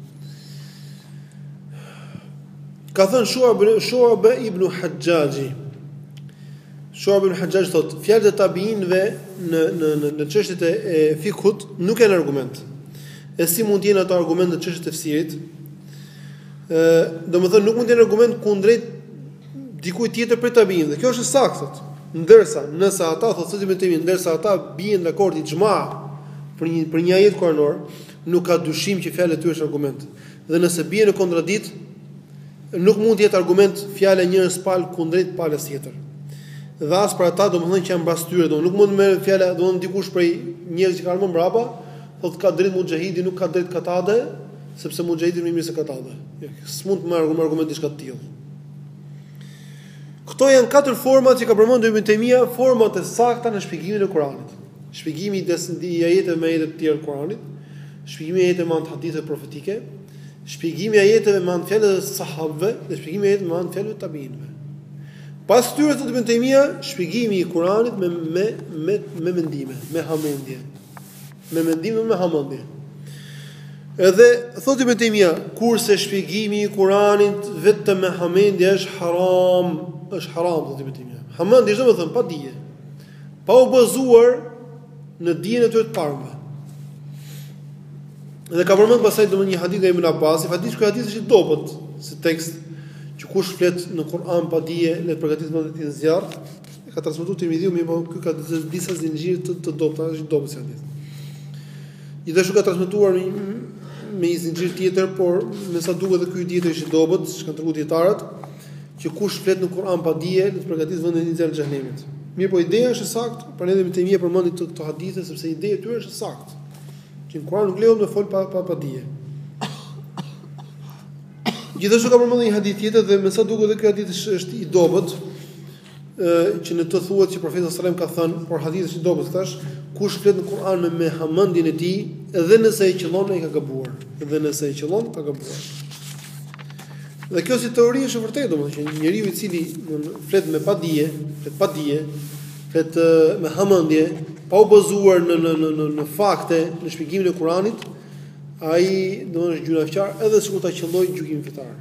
Ka thënë Shu'ab Shu'ab ibn Hajjaji. Shu'ab ibn Hajjaj thotë, fjalët e tabiinëve në në në në çështjet e fikut nuk janë argument. E si mund të jenë ato argument në çështjet e tefsirit? Ë, domethënë nuk mund të jenë argument kundrejt dikujt tjetër për tabiin. Dhe kjo është saktë. Ndërsa nëse ata thotë se vetëm ndërsa ata bien dakord i xhma për një për një ajet kuranor, nuk ka dyshim që fjalët e tyre është argument. Dhe nëse bien në kontradikt, nuk mund të jetë argument fjala e njërës palë kundrejt palës tjetër. Dhe as për ata domethënë që janë mbas tyre, domethënë nuk mund të merr fjala domethënë dikush prej njerëzve që kanë më mbrapa, thotë ka drejt Mujahidi, nuk ka drejt Katade, sepse Mujahidi më mirë se Katade. S'mund të marrë argument diçka të tillë. Këto janë katër format që ka përmendur Ibn Taymija, format e sakta në shpjegimin e Kuranit. Shpjegimi i ajeteve me ajete të tjera të Kuranit, shpjegimi i ajeteve me anë të hadithe profetike, shpjegimi i ajeteve me anë fjalëve të sahabëve dhe shpjegimi i ajeteve me anë fjalëve të tabiinëve. Pas këtyre thotë Ibn Taymija, shpjegimi i Kuranit me me me me mendime, me hamendje. Me mendime me hamendje. Edhe thotë Ibn Taymija, kurse shpjegimi i Kuranit vetëm me hamendje është haram, është haram thotë Ibn Taymija. Hamendje do të thonë pa dije, pa u bazuar në dijen e tyre të parëve. Dhe ka përmendur pasaj domosdoshmë një hadith e Ibn Abbasit, hadith që hadith është i dobët, si tekst që kush flet në Kur'an pa dije, le të përgatitet më të zjarr. E ka transmetuar Tirmidhiu, mirë po ky ka disa zinxhir të, të dobta, është i dobët si hadith. Gjithashtu ka transmetuar me, me një zinxhir tjetër, por me sa duket edhe ky tjetër është i dobët, siç kanë treguar dietarët, që kush flet në Kur'an pa dije, le të përgatitet vendin e zjarrit të xhenemit. Mirë po ideja është saktë, për ne dhe me të mia përmendit të këto hadithe sepse ideja e tyre është saktë. Që në Kur'an nuk lejohet të fol pa pa, pa dije. Gjithashtu ka përmendur një hadith tjetër dhe me sa duket edhe ky hadith është i dobët, ë që në të thuhet që profeti sallallahu alajhi wasallam ka thënë, por hadithi është i dobët thash, kush flet në Kur'an me, me hamendjen e tij, edhe nëse e qellon ai ka gabuar, edhe nëse e qellon ka gabuar. Dhe kjo si teori është e vërtetë, domethënë që njeriu i cili flet me padije, flet padije, flet me hamendje, pa u bazuar në në në në fakte, në shpjegimin e Kuranit, ai domosdoshmë është gjunafçar edhe sikur ta qelloj gjykimin fitar.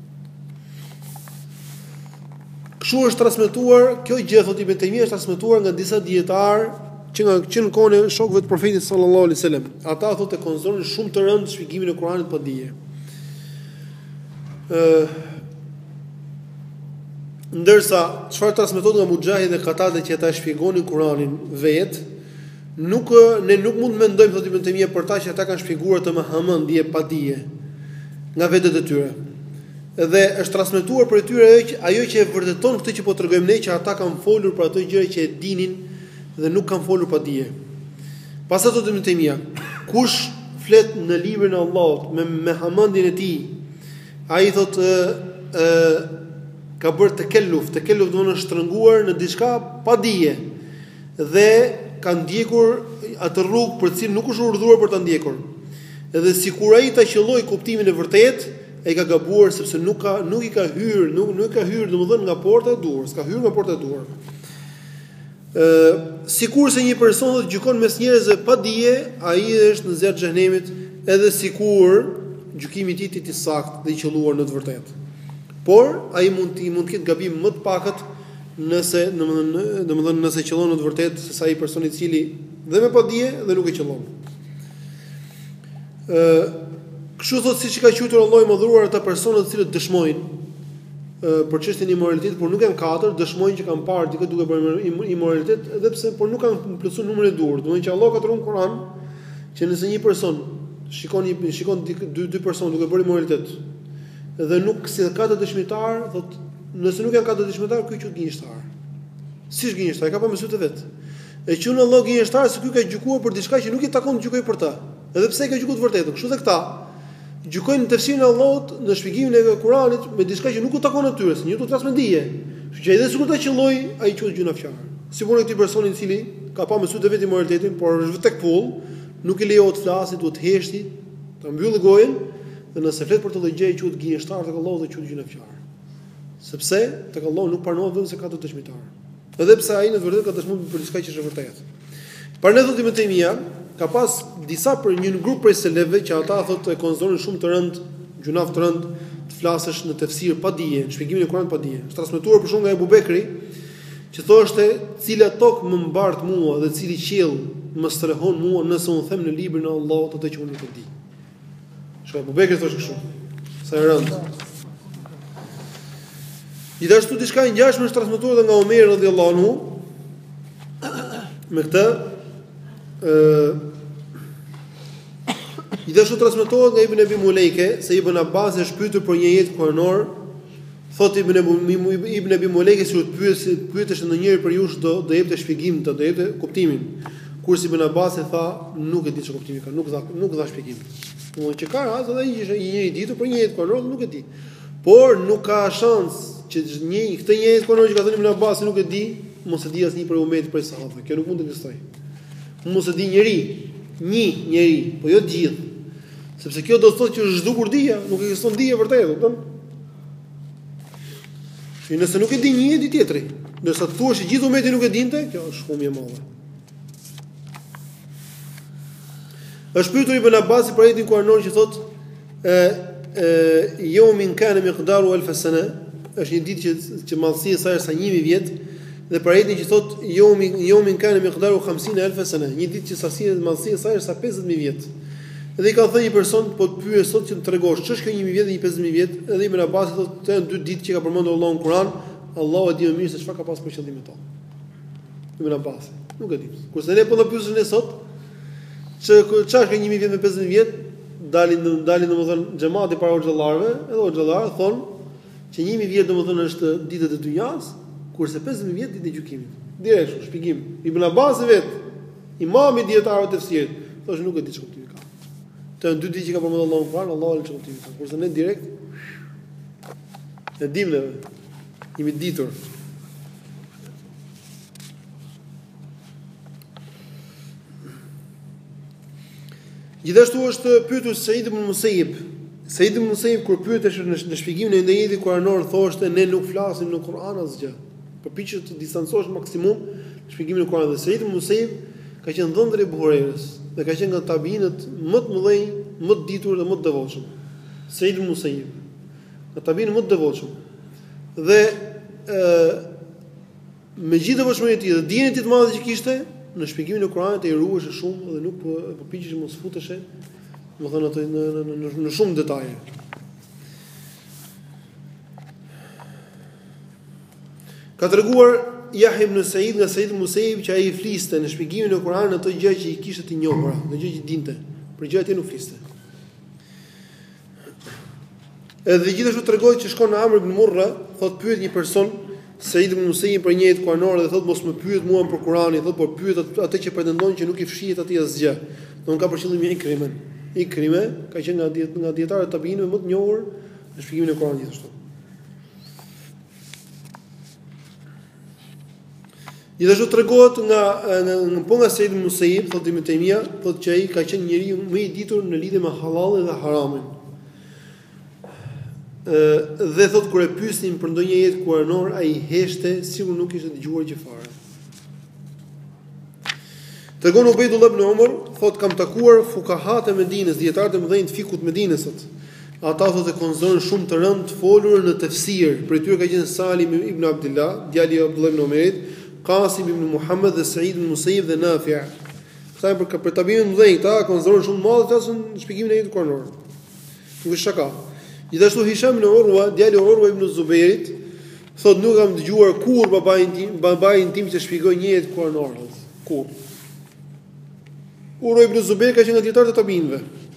Kështu është transmetuar, kjo gjë thotë Ibn Taymija është transmetuar nga disa dietar që nga që në kohën e shokëve të Profetit sallallahu alaihi wasallam. Ata thotë konsideronin shumë të rëndë shpjegimin e Kuranit pa dije. Ë ndërsa çfarë transmetohet nga Mujahid dhe Qatada që ata shpjegonin Kuranin vetë, nuk ne nuk mund të mendojmë thotë Ibn Taymija për ta që ata kanë shpjeguar të me hamendje pa dije nga vetët e tyre. Dhe është transmetuar për tyre ajo që ajo që e vërteton këtë që po tregojmë ne, që ata kanë folur për ato gjëra që e dinin dhe nuk kanë folur pa dije. Pastaj thotë Ibn Taymija, kush flet në librin e Allahut me me hamendjen e tij, ai thotë ë ka bërë tekelluf, tekelluf do të thonë shtrënguar në diçka pa dije dhe ka ndjekur atë rrugë për cilën nuk është urdhëruar për ta ndjekur. Edhe sikur ai ta qelloi kuptimin e vërtetë, ai ka gabuar sepse nuk ka nuk i ka hyrë, nuk nuk ka hyrë domethënë nga porta e duhur, s'ka hyrë nga porta e duhur. Ë, sikurse një person do të gjykon mes njerëzve pa dije, ai është në zjarr të xhenemit, edhe sikur gjykimi i tij të saktë dhe i qelluar në të vërtetë. Por ai mund të mund të ketë gabim më të pakët nëse domethënë domethënë nëse qellon në të vërtetë se sa i personi i cili dhe me padije dhe nuk e qellon. Ë, kështu thotë siç ka quajtur Allahu më dhuruar ata personat të cilët dëshmojnë ë për çështjen e immoralitetit, por nuk janë katër, dëshmojnë që kanë parë dikë duke bërë immoralitet, edhe pse por nuk kanë plotsuar numrin e duhur. Domethënë që Allahu ka treguar në Kur'an që nëse një person shikon një shikon dy dy persona duke bërë immoralitet dhe nuk si ka të dëshmitar, thotë nëse nuk janë katër dëshmitar, ky quhet gënjeshtar. Si është gënjeshtar? Ka pa me sy të vet. E quhen Allah gënjeshtar se ky ka gjykuar për diçka që nuk i takon të gjykojë për ta. Edhe pse ka gjykuar të vërtetën. Kështu dhe këta gjykojnë në tefsirin e Allahut në shpjegimin e Kuranit me diçka që nuk u takon atyre, se një tu tras me dije. Kështu që edhe sikur ta qelloj, ai quhet gjunafçar. Sigurisht këtij personi i cili ka pa me sy të vet immoralitetin, por është tek pull, nuk i lejohet të flasë, duhet të heshti, ta mbyllë gojën, dhe nëse flet për të lloj gjëje quhet gënjeshtar tek Allahu dhe quhet gjunafçar. Sepse tek Allahu nuk pranohet vetëm se ka të dëshmitar. Edhe pse ai në të vërtetë ka dëshmuar për diçka që është e vërtetë. Prandaj thotë Ibn Taymija, ka pas disa për një grup prej seleve që ata thotë e konsideronin shumë të rënd, gjunaf të rënd, të flasësh në tefsir pa dije, në shpjegimin e Kuranit pa dije. Është transmetuar për shkak nga Abu Bekri, që thoshte, cila tokë më mbart mua dhe cili qiell më strehon mua nëse unë them në librin e Allahut atë që unë nuk e di. Shkoj Abu Bekri thoshte kështu. Sa e rënd. Gjithashtu diçka e ngjashme është transmetuar edhe nga Omeri radhiyallahu anhu. Me këtë ë Gjithashtu transmetohet nga Ibn Abi Mulejke se Ibn Abbas është pyetur për një jetë kuranor, thotë Ibn Abi Ibn Abi Mulejke se u pyet pyetesh ndonjëherë për jush do do jepte shpjegimin, do jepte kuptimin. Kurse Ibn Abbas e tha, nuk e di çfarë kuptimi ka, nuk dha nuk dha shpjegim. Domthonjë që ka as edhe një një i ditur për një jetë kuranor, nuk e di. Por nuk ka shans që një këtë një jetë kuranor që ka thënë Ibn Abbas nuk e di, mos e di asnjë për umetin për sahabëve. Kjo nuk mund të ekzistojë. Mos e di njëri, një njeri, po jo të gjithë. Sepse kjo do të thotë që është zhdukur dija, nuk ekziston dija vërtetë, kupton? Që nëse nuk e di një, e di tjetri. Ndërsa të thuash që gjithë umeti nuk e dinte, kjo është shumë e madhe. Është pyetur Ibn Abbasi për ajetin kuranor që thotë ë ë yawmin kana miqdaru alf sana, është një ditë që që madhësia e saj është sa një mijë vjet, dhe për ajetin që thotë yawmin yawmin kana miqdaru khamsina alf sana, një ditë që sasia e madhësia e saj është sa pesëdhjetë mijë vjet. Dhe i ka thënë një person, po të pyes sot që më tregosh, ç'është kjo një mijë vjet dhe një pesëdhjetë mijë vjet, edhe Ibn Abbasi thotë të dy ditë që ka përmendur Allahu në Kur'an, Allahu e di më mirë se çfarë ka pas për qëllim ato. Ibn Abbasi, nuk e di. Kurse ne po do pyesim ne sot, ç'është kjo një mijë vjet me pesëdhjetë vjet, dalin dalin domethënë xhamati para xhallarëve, edhe xhallarët thonë që një mijë vjet domethënë është ditët e dynjas, kurse pesëdhjetë mijë vjet ditë e gjykimit. Direkt, shpjegim. Ibn Abbasi vet, imam i dietarëve të tefsirit, thoshte nuk e di ç'kuptimi ka. Të dy ditë që ka përmendur Allahu në Kur'an, Allahu e çon ti. Kurse ne direkt E dim neve. Jemi ditur. Gjithashtu është pyetur Said ibn Musayyib. Said ibn Musayyib kur pyetesh në, në shpjegimin e ndajit kuranor thoshte ne nuk flasim në Kur'an asgjë. Përpiqet të distancohesh maksimum në shpjegimin e Kuranit. Dhe Said ibn Musayyib ka qenë dhëndër i Buhari's dhe ka qenë nga tabiinët më të mëdhenj, më të ditur dhe më të devotshëm. Said ibn Musayyib, nga tabiinë më të devotshëm. Dhe ë me gjithë devotshmërinë e tij dhe dijen e tij të madhe që kishte, në shpjegimin e Kuranit e ruheshe shumë dhe nuk përpiqesh mos futeshe, domethënë ato në, në, në, në shumë detaje. Ka treguar Yahya ibn Sa'id nga Said ibn Musayyib që ai fliste në shpjegimin e Kuranit ato gjë që i kishte të njohura, në gjë që dinte, për gjërat e nuk fliste. Edhe gjithashtu tregohet që shkon në Amr ibn Murra, thot pyet një person Said ibn Musayyib për një jetë kuranore dhe thot mos më pyet mua për Kuranin, thot por pyet atë që pretendon që nuk i fshihet atij asgjë. Don ka për qëllim Ikrimen. Ikrime ka qenë nga diet nga dietarët e tabiinëve më të njohur në shpjegimin e Kuranit gjithashtu. Gjithashtu tregohet nga nga po nga Said ibn Musayyib, thotë Ibn Taymija, thotë që ai ka qenë njeriu më i ditur në lidhje me halallin dhe haramin. Ë dhe thotë kur e pyesnin për ndonjë jetë kuranor, ai heshte sikur nuk ishte dëgjuar gjë fare. Tregon Ubaydullah ibn Umar, thotë kam takuar fukahat e Medinës, dietarët e mëdhenj të fikut Medinës. Ata thotë konsideron shumë të rënd të folur në tefsir. Për tyre ka qenë Salim ibn Abdullah, djali i Abdullah ibn Umarit, Qasim ibn Muhammad dhe Said ibn Musayyib dhe Nafi'. Këta për për tabiin e mëdhenj, ata konsideron shumë madh të në shpjegimin e jetë kuranor. Nuk është shaka. Gjithashtu Hisham ibn Urwa, djali i Urwa ibn Zubairit, thotë nuk kam dëgjuar kur babain tim, babain tim të shpjegoj një jetë kuranore. Kur? Urwa ibn Zubair ka qenë nga dietarët e tabiinëve.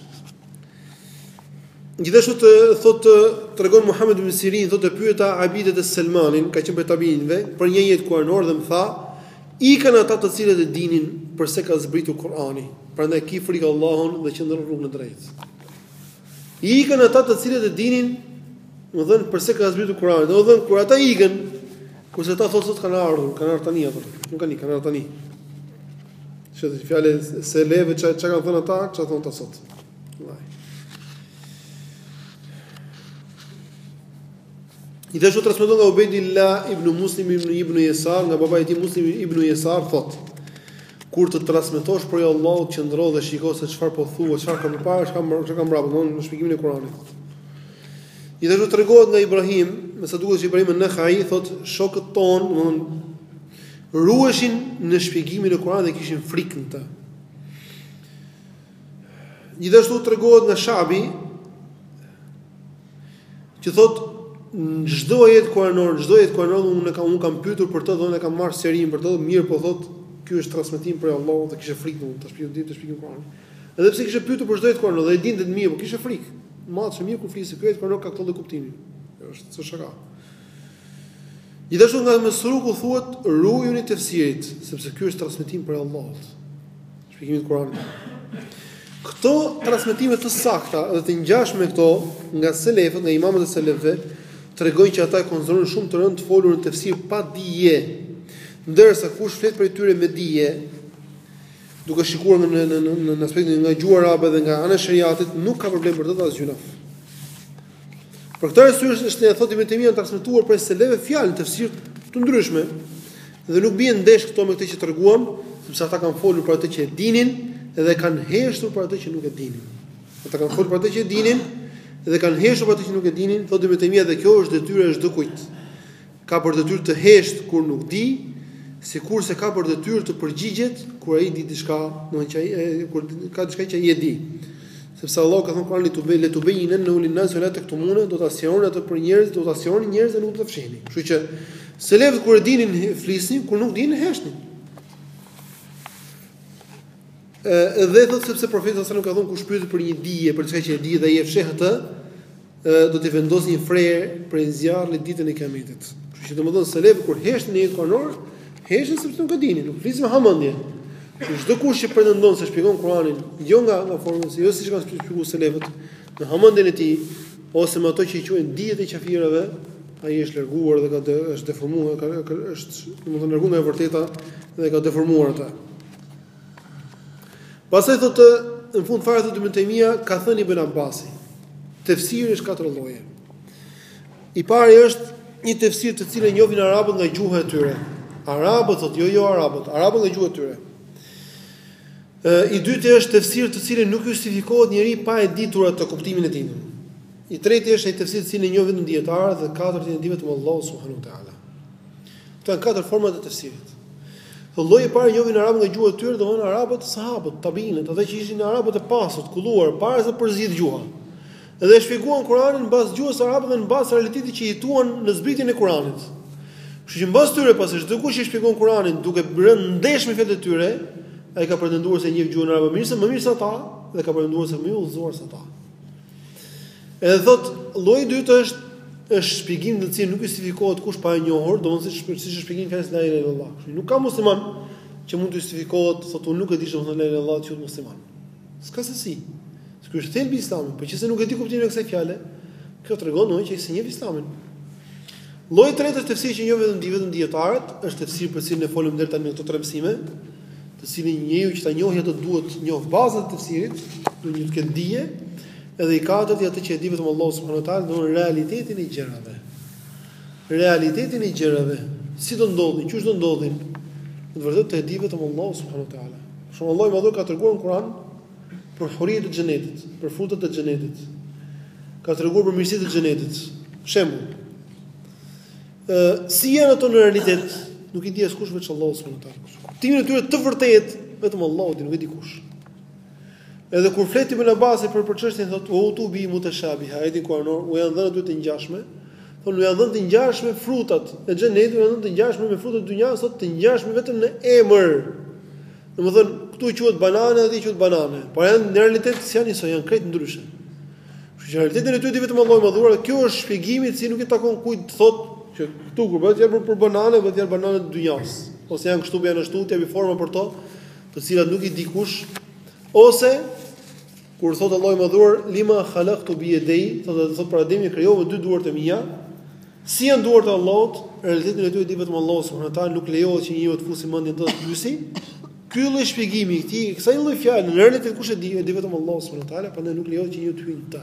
Gjithashtu të thotë tregon Muhammad ibn Sirin, thotë pyeta Abidet e Selmanin, ka qenë për tabiinëve, për një jetë kuranor dhe më tha, ikën ata të cilët e dinin përse ka zbritur Kurani. Prandaj ki frikë Allahun dhe qëndron rrugën e drejtë. Ikën ata të cilët e dinin, më thënë përse ka zbritur Kurani. Do të thënë kur ata ikën, kurse ata thotë sot kanë ardhur, kanë ardhur tani ato. Nuk kanë, kanë ardhur tani. Shëtë fjalë se leve çka çka kanë thënë ata, çka thonë ata sot. Vallai. I dhe shumë transmeton nga Ubaydillah ibn Muslim ibn ibn Yasar, nga babai i tij Muslim ibn Yasar, thotë kur të transmetosh për Allahut qëndro dhe shiko se çfarë po thua, çfarë ka më parë, çka çka ka mbrapa, në shpjegimin e Kuranit. I dhe tregohet nga Ibrahim, me sa duket se Ibrahim an-Nakhai thotë shokët ton, domthonë ruheshin në shpjegimin e Kuranit dhe kishin frikën të. Gjithashtu tregohet nga Shabi që thotë në çdo jetë kuranor, çdo jetë kuranor unë kam unë kam pyetur për të dhe unë kam marrë serim për të, mirë po thotë ky është transmetim për Allahut dhe kishte frikë të shpjegoj ditë të shpjegoj Kur'anin. Edhe pse kishte pyetur për çdo jetë kuranor dhe e dinte të mirë, po kishte frikë. Matshë mirë kur flisi ky jetë kuranor ka këtë kuptimin. Është ç'është shaka. Gjithashtu nga Mesruku thuhet rujuni tefsirit, sepse ky është transmetim për Allahut. Shpjegimi i Kuranit. Këto transmetime të sakta dhe të ngjashme me këto nga selefët, nga imamët e selefëve, tregojnë që ata konsiderojnë shumë të rënd të folur në tefsir pa dije, ndërsa kush flet për tyre me dije, duke shikuar në në në në aspektin nga gjuha arabe dhe nga ana e shariatit, nuk ka problem për të as gjuna. Për këtë arsye është e thotë Ibn Taymija transmetuar për selefëve fjalë tefsir të ndryshme dhe nuk bien ndesh këto me këtë që treguam, sepse ata kanë folur për atë që e dinin dhe kanë heshtur për atë që nuk e dinin. Ata kanë folur për atë që e dinin dhe kanë heshtur për atë që nuk e dinin, thotë Ibn Taymija dhe kjo është detyrë e çdo kujt. Ka për detyrë të hesht kur nuk di, sikurse ka për detyrë të përgjigjet kur ai di diçka, domethënë që ai kur ka diçka që ai e di. Sepse Allah ka thënë Kur'ani tubej le tubejinen në ulin nas la taktumuna, do ta silloni atë për njerëz, do ta silloni njerëz dhe nuk do të fshihni. Kështu që selefët kur e dinin flisnin, kur nuk dinin heshtin. Ë dhe thotë sepse profeti sallallahu alajhi wasallam ka thënë kush pyetet për një dije, për çka që e di dhe ai e fsheh atë, do të vendosë një frerë për zjarrin ditën e Kiametit. Kështu që domethënë selefët kur heshtin në jetë kuranor, heshin sepse nuk e dinin, nuk flisin me hamendje. Çdo kush që pretendon se shpjegon Kur'anin, jo nga nga forma se jo siç kanë shpjeguar selefët, në hamendjen e tij ose me ato që i quajnë dijet e qafirëve, ai është larguar dhe ka de, është deformuar, ka, ka është, domethënë larguar nga e vërteta dhe ka deformuar ata. Pastaj thotë në fund fare thotë Ibn Taymija ka thënë Ibn Abbasi, tefsiri është katër lloje. I pari është një tefsir të cilën njohin arabët nga gjuha e tyre. Arabët thotë jo jo arabët, arabët nga gjuha e tyre. I dytë është tefsir të cilin nuk justifikohet njeriu pa e ditur atë kuptimin e tij. I treti është ai tefsir të cilin njohin vetëm dietarët dhe katërti e di vetëm Allahu subhanahu wa taala. Këto janë katër forma të tefsirit. Lloji i parë njohin arabët nga gjuha e tyre, domthonë arabët, sahabët, tabiinët, ata që ishin arabët e pasur, të kulluar para se të përzgjidh gjuha. Dhe shpjeguan Kur'anin mbas gjuhës arabe dhe mbas realitetit që jetuan në zbritjen e Kur'anit. Kështu që mbas tyre pas çdo kush i shpjegon Kur'anin duke rënë ndesh me fjalët e tyre, ai ka pretenduar se njeh gjuhën arabe mirë se më mirë se ata dhe ka pretenduar se më i udhëzuar se ata. Edhe thot lloji i dytë është është shpjegim në të cilin nuk justifikohet kush pa e njohur, domosdoshmë siç siç është shpjegimi fjalës la ilaha illallah. Kështu nuk ka musliman që mund të justifikohet, thotë unë nuk e di domosdoshmë la ilaha illallah që është musliman. S'ka se si. Ky është thelbi i Islamit, por qëse nuk e di kuptimin e kësaj fjale, kjo tregon domun që ai s'e njeh Islamin. Lloji i tretë është tefsiri që njoh vetëm di vetëm dietarët, është tefsir për cilin ne folëm deri tani në këto tre mësime, të cilin njeriu që ta njohë ato duhet të njoh bazat e tefsirit, duhet të ketë dije. Edhe i katërti atë që e di vetëm Allahu subhanahu wa taala, do realitetin e gjërave. Realitetin e gjërave, si do ndodhin, çu do ndodhin, në të vërtetë e di vetëm Allahu subhanahu wa taala. Shumë Allahu i madhur ka treguar në Kur'an për huritë e xhenetit, për frutat e xhenetit. Ka treguar për mirësitë e xhenetit. Shembull. Ë, si janë ato në realitet, nuk i di askush veç Allahu subhanahu wa taala. Kuptimin e tyre të vërtetë vetëm Allahu di, nuk e di kush. Edhe kur flet Ibn Abbasi për për çështjen thotë u tu bi mutashabiha, ai di ku anor, u janë dhënë dy të ngjashme. Thonë u janë dhënë të ngjashme frutat e xhenetit, u janë dhënë të ngjashme me frutat e dunjas, thotë të ngjashme vetëm në emër. Domethënë këtu quhet banane dhe aty quhet banane, por janë në realitet si janë iso, janë krejt ndryshe. Kështu që realitetin e tyre di vetëm Allahu i madhuar, kjo është shpjegimi i cili nuk i takon kujt të thotë që këtu kur bëhet fjalë për banane, bëhet fjalë banane të dunjas, ose janë kështu janë ashtu, ti forma për to, të cilat nuk i di kush. Ose kur thot Allahu i madhuar lima khalaqtu bi yadai, thotë thot për Ademin krijova dy duart e mia, si janë duart e Allahut, realitetin e tyre di vetëm Allahu subhanahu wa taala, nuk lejohet që njeriu të fusë mendjen të pyesi. Ky lloj shpjegimi i këtij, kësaj lloj fjalë, në realitet kush e di, e di vetëm Allahu subhanahu wa taala, prandaj nuk lejohet që njeriu të hyjë ta.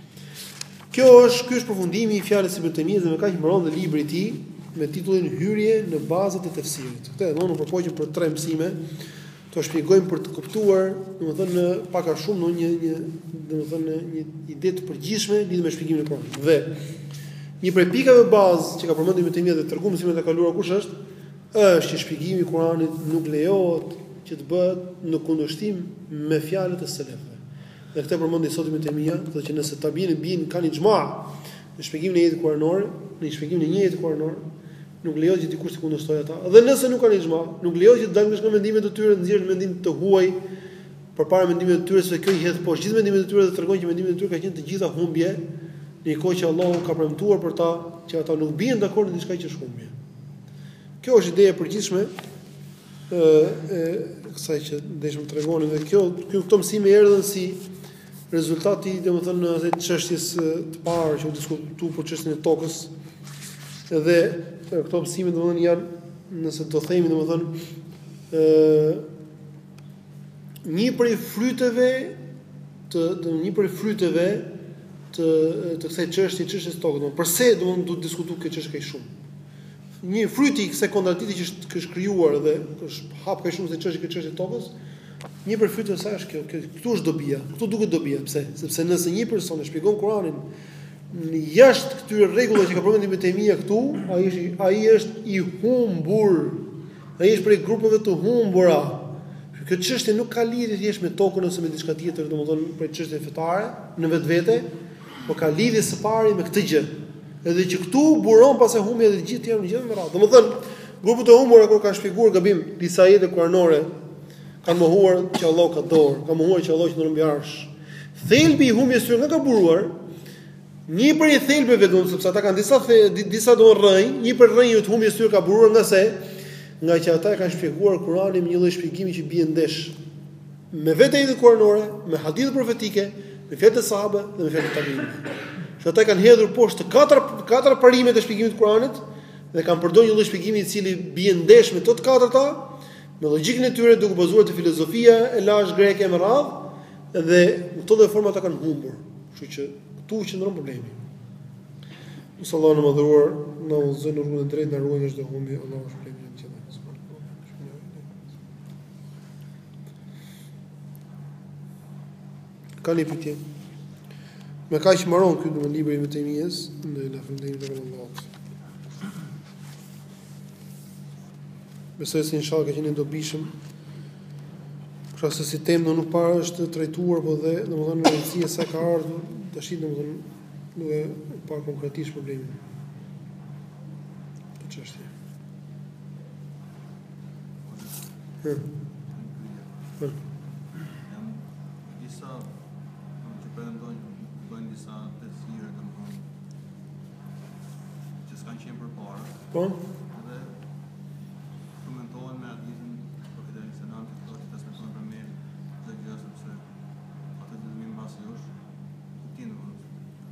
Kjo është ky është përfundimi i fjalës së Ibn Taymijës dhe me kaq mbron dhe libri i tij me titullin Hyrje në bazat e tefsirit. Këtë do të përpoqem për tre mësime. To shpjegojmë për të kuptuar, domethënë pak a shumë në një një domethënë një ide të përgjithshme lidhur me shpjegimin e Kuranit. Dhe një prej pikave bazë që ka përmendur Ibn Taymija dhe treguam mësimet e kaluara kush është, është që shpjegimi i Kuranit nuk lejohet që të bëhet në kundërshtim me fjalët e selefëve. Dhe këtë përmendi sot Ibn Taymija, thotë që nëse tabiin bin kanë ixhma në shpjegimin e jetës kuranore, në shpjegimin e një jete kuranore, nuk lejohet që dikush të kundërshtojë ata. Dhe nëse nuk kanë ixhma, nuk lejohet që të dalë nga mendimet e tyre, të nxjerrin mendim të huaj përpara mendimeve të tyre, se kjo i hedh poshtë gjithë mendimet e tyre dhe tregojnë që mendimet e tyre kanë qenë të gjitha humbje, në një kohë që Allahu ka premtuar për ta që ata nuk bien dakord në diçka që është humbje. Kjo është ideja e përgjithshme ë e kësaj që dëshmë të tregonin dhe kjo këto mësime erdhën si rezultati, domethënë, në atë çështjes të parë që u diskutuar për çështjen e tokës. Dhe këto mësime domethënë janë, nëse do themi domethënë, ë një prej fryteve të, të një prej fryteve të të kësaj çështje, çështjes tokës. Domethënë, pse domethënë duhet të diskutojmë këtë çështje kaq shumë? Një fryti i kësaj kontradikti që është është krijuar dhe është hap kaq shumë se çështja këtë çështje tokës. Një prej fryteve sa është kjo, kjo këtu është dobia. Këtu duket dobia. Pse? Sepse nëse një person e shpjegon Kur'anin në jashtë këtyre rregullave që ka përmendur Ibn Taymija këtu, ai është ai është i humbur. Ai është prej grupeve të humbura. Kjo çështje nuk ka lidhje thjesht me tokën ose me diçka tjetër, domethënë prej çështje fetare në vetvete, por ka lidhje së pari me këtë gjë. Edhe që këtu buron pas e humbje dhe gjithë janë gjithë me radhë. Domethënë, grupet e humbura kur kanë shpjeguar gabim disa ajete kuranore, kanë mohuar që Allah ka dorë, kanë mohuar që Allah që në mbi arsh. Thelbi i humbjes së nga ka buruar, një prej thelbeve do, sepse ata kanë disa the, disa do rrënj, një prej rrënjeve të humbjes së ka buruar nga se, nga që ata kanë shpjeguar Kur'anin me një lloj shpjegimi që bie ndesh me vetë ajete kuranore, me hadithe profetike, me fjalët e sahabëve dhe me fjalët e tabiinëve. që ata kanë hedhur poshtë katër katër parime të shpjegimit të Kuranit dhe kanë përdorur një lloj shpjegimi i cili bie ndesh me të katërta, me logjikën e tyre duke bazuar te filozofia e lashtë greke me radhë dhe në këto lloj forma ata kanë humbur. Kështu që këtu qëndron problemi. Sallallahu alaihi wa sallam na udhëzon në rrugën e drejtë, na ruaj nga çdo humbi, Allahu shpëton në gjithë. Ka një pyetje. Me kaq mbaron ky në librin e Tejmijes, në la fundin e Allahut. Besoj se inshallah ka qenë dobishëm. Pra se si temë nuk para është trajtuar, po dhe domethënë në rëndësia sa ka ardhur, tash domethënë nuk e pa konkretisht problemin. Po çështje. Hë. Hë. Disa që pretendojnë bëjnë disa tezire domethënë që s'kan qenë përpara. Po. Dhe komentojnë me hadithin profetit sallallahu alaihi wasallam që thotë të transmeton për me dhe gjë sepse atë të dëmin mbas jush kuptin domethënë.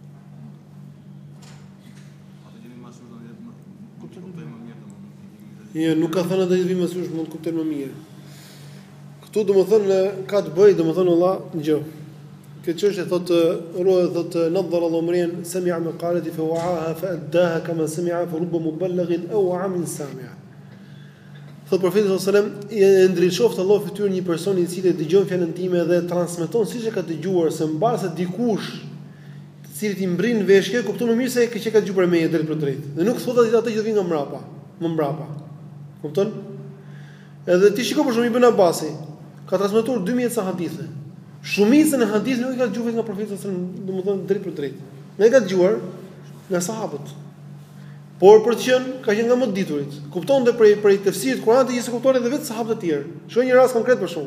Atë që vjen mbas jush do të kuptojmë më mirë domethënë. Jo, nuk ka thënë atë që vjen mbas jush mund të kuptojmë më mirë. Këtu domethënë ka të bëjë domethënë Allah një gjë. Këtë çështje thotë Ruaj thotë nadhara al-umrin sami'a maqalati fa wa'aha fa addaha kama sami'a fa rubba muballighin aw 'amin sami'a. Thotë profeti sallallahu alajhi wasallam e ndriçoft Allah fytyrën një personi i cili dëgjon fjalën time dhe transmeton siç e ka dëgjuar, se mbase dikush i cili i mbrin veshje kupton më mirë se që ka dëgjuar me drejt për drejt. Dhe nuk thotë atë që vjen nga mbrapa, më mbrapa. Kupton? Edhe ti shikoj për shembull Ibn Abbasi ka transmetuar dy mijë ca hadithe. Shumicën e haditheve nuk i ka dëgjuar nga profeti sallallahu alajhi wasallam, domethënë drejt për drejt. Nuk e ka dëgjuar nga sahabët. Por për të qenë ka qenë nga më të diturit. Kuptonte prej prej tefsirit Kuranit që se kuptonin edhe vetë sahabët e tjerë. Shkoj një rast konkret për shkak.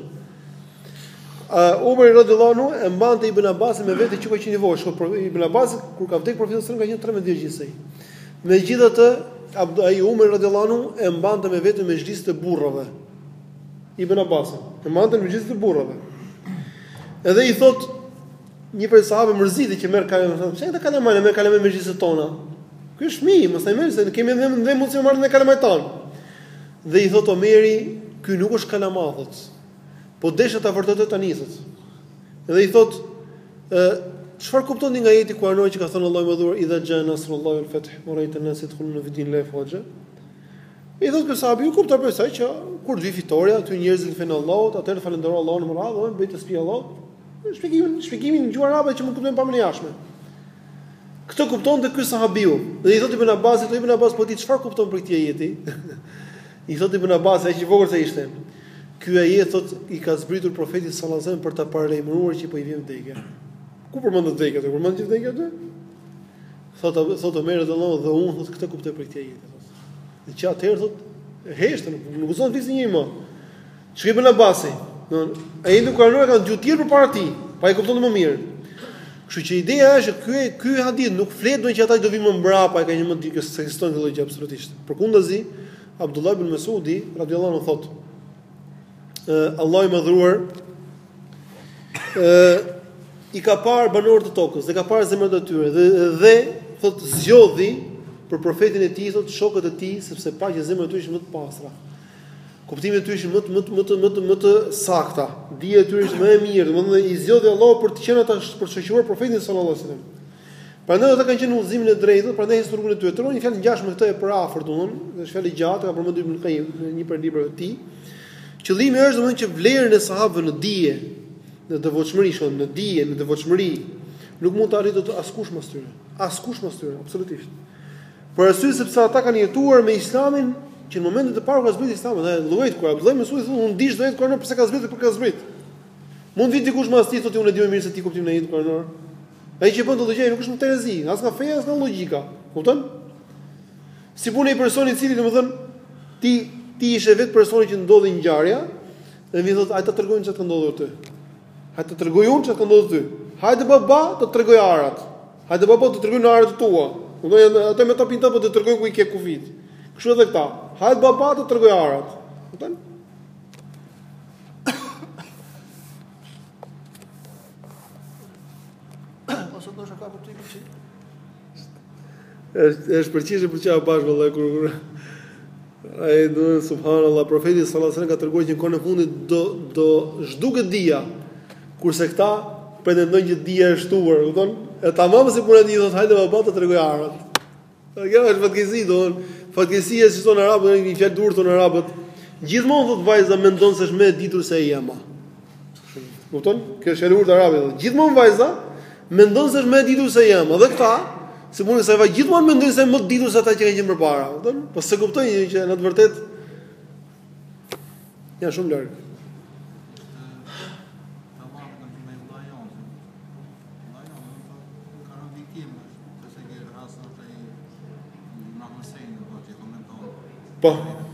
Uh, Umar radhiyallahu anhu e mbante Ibn Abbasin me vete që ka qenë i vogël. Ibn Abbas kur ka vdekur profeti sallallahu alajhi wasallam ka qenë tremetdhjetë vjeç gjithsej. Megjithatë, ai Umar radhiyallahu anhu e mbante me vete me xhlisë të burrave. Ibn Abbasin e mbante me xhlisë të burrave. Edhe i thot një prej sahabëve mërziti që merr kalem, thotë, "Pse ata kanë marrë me kalem me xhisët tona? Ky është fëmijë, mos ai merr se ne kemi edhe ne mund të marrim me kalamajt ton." Dhe i thot Omeri, "Ky nuk është kalamathët, po desha ta vërtetë tani thot." Dhe i thot, "Ë, çfarë kuptoni nga ajeti kuranor që ka thënë Allahu më dhuar, idha ja nasrullahi wal fath, wa ra'aita an-nas yadkhuluna fi dinillahi afwaja?" I thot ky sahabi, "U kuptoj për sa që kur të vi fitoria, aty njerëzit fenë Allahut, atëherë falenderoj Allahun më radhë, bëj të spi Allahut." Shpjegimin, shpjegimin në gjuhën arabe që mund kuptojmë pa më jashtme. Këtë kuptonte ky sahabiu. Dhe i thotë Ibn Abbasit, "Ibn Abbas, po ti çfarë kupton për këtë ajeti?" I thotë Ibn Abbas, ai që i vogël se ishte. Ky ajet thotë i ka zbritur profetit sallallahu alajhi wasallam për ta paralajmëruar që po i vjen vdekja. Ku përmend vdekja? Ku përmend vdekja atë? Thotë thotë Omer radhiyallahu dhe unë thotë këtë kuptoj për këtë ajet. Dhe që atëherë thotë heshtë, nuk gëzon flisë një më. Çka Ibn Abbasi? Don, ai nuk ka ndonjë gjë tjetër përpara ti, pa e kupton më mirë. Kështu që ideja është ky ky hadith nuk flet do që ata do vinë më mbrapa, e ka një më di që ekziston këtë gjë absolutisht. Përkundazi, Abdullah ibn Mas'udi radhiyallahu anhu thotë, uh, Allahu i madhruar ë uh, i ka parë banorët e tokës, dhe ka parë zemrat e tyre dhe dhe thotë zgjodhi për profetin e tij, thotë shokët e tij, sepse pa që zemrat e tyre ishin më të pastra. Kuptimi i tyre ishte më të më të më të më të, më të sakta. Dija e tyre ishte më e mirë, domethënë i zgjodhi Allahu për të qenë ata për të shoqëruar profetin sallallahu alajhi wasallam. Prandaj ata kanë qenë në udhëzimin e drejtë, prandaj historikun e tyre. Tërë një fjalë ngjashme këtë e për afër, domethënë, është fjalë gjatë, ka përmendur Ibn Qayyim në një prej librave të tij. Qëllimi është domethënë që vlerën e sahabëve në dije, në devotshmëri, shon, në dije, në devotshmëri, nuk mund të arritë askush mas tyre. Askush mas tyre, absolutisht. Por arsye sepse ata kanë jetuar me Islamin që në momentin e parë ka zbritur Islami, dhe llojit kur Abdullah Mesudi thonë unë dish drejt kuranor pse ka zbritur, për ka zbrit. Mund vi dikush mas ti thotë unë e di më mirë se ti kuptimin e ajetit kuranor. Ai që bën të gjë nuk është në terezi, as nga feja, as nga logjika. Kupton? Si punë i personi i cili domethënë ti ti ishe vetë personi që ndodhi ngjarja, dhe mi thotë hajde ta tregojmë çfarë ka ndodhur ty. Hajde të tregoj unë çfarë ka ndodhur ty. Hajde baba të tregoj arat. Hajde baba të tregoj në arat tua. Kupton? Atë me topin topo të tregoj ku i ke kufit. Kështu edhe këta. Hajde baba të tregoj arat. Kupton? Ose do të shaka kuptoj këtë. Është është përqishje për çfarë bash vallai kur ai do subhanallahu profeti sallallahu alajhi wasallam ka treguar që në kohën e fundit do do zhduket dia. Kurse këta pretendojnë që dia është shtuar, e kupton? E tamam si puna e dia, thotë hajde baba të tregoj arat. Kjo është fatkeqësi, do fatkeqësia si thon arabët, një fjalë dur thon arabët. Gjithmonë thotë vajza mendon se është më e ditur se ema. Kupton? Kjo është fjalë urt arabe. Gjithmonë vajza mendon se është më e ditur se ema. Dhe këta, si punë se vajza gjithmonë mendojnë se më të ditur se ata që kanë qenë përpara. Kupton? Po se kuptojnë që në të vërtetë janë shumë larg. Po.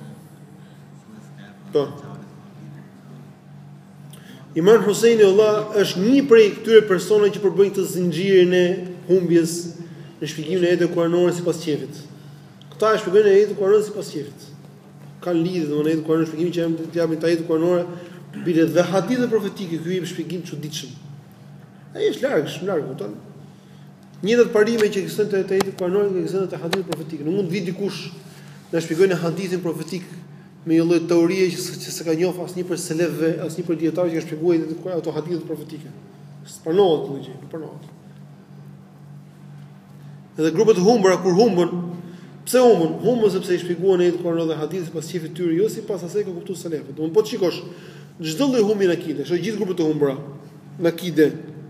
Po. Imam Husaini Allah është një prej këtyre personave që përbëjnë këtë zinxhirin e humbjes në shpjegimin e jetës kuranore sipas qefit. Këta e shpjegojnë jetën kuranore sipas qefit. Kanë lidhje domethënë jetën kuranore shpjegimin që janë të japin ta jetën kuranore bile dhe hadithe profetike ky jep shpjegim çuditshëm. Ai është larg, shumë larg, kupton? Njëtat parime që ekzistojnë te jetën kuranore që ekzistojnë te hadithe profetike. Nuk mund të vi dikush na shpjegojnë hadithin profetik me një lloj teorie që s'e ka njohur asnjë për selefëve, asnjë për dietarë që ka shpjeguar ato hadithe profetike. S'pranohet kjo gjë, nuk pranohet. Edhe grupet e humbura kur humbën, pse humbën? Humbën sepse i shpjeguan edhe Kur'ani dhe hadithe sipas çiftit tyre, jo sipas asaj që kuptuan selefët. Domthonë po të shikosh çdo lloj humbi në akide, shoh gjithë grupet e humbura në akide.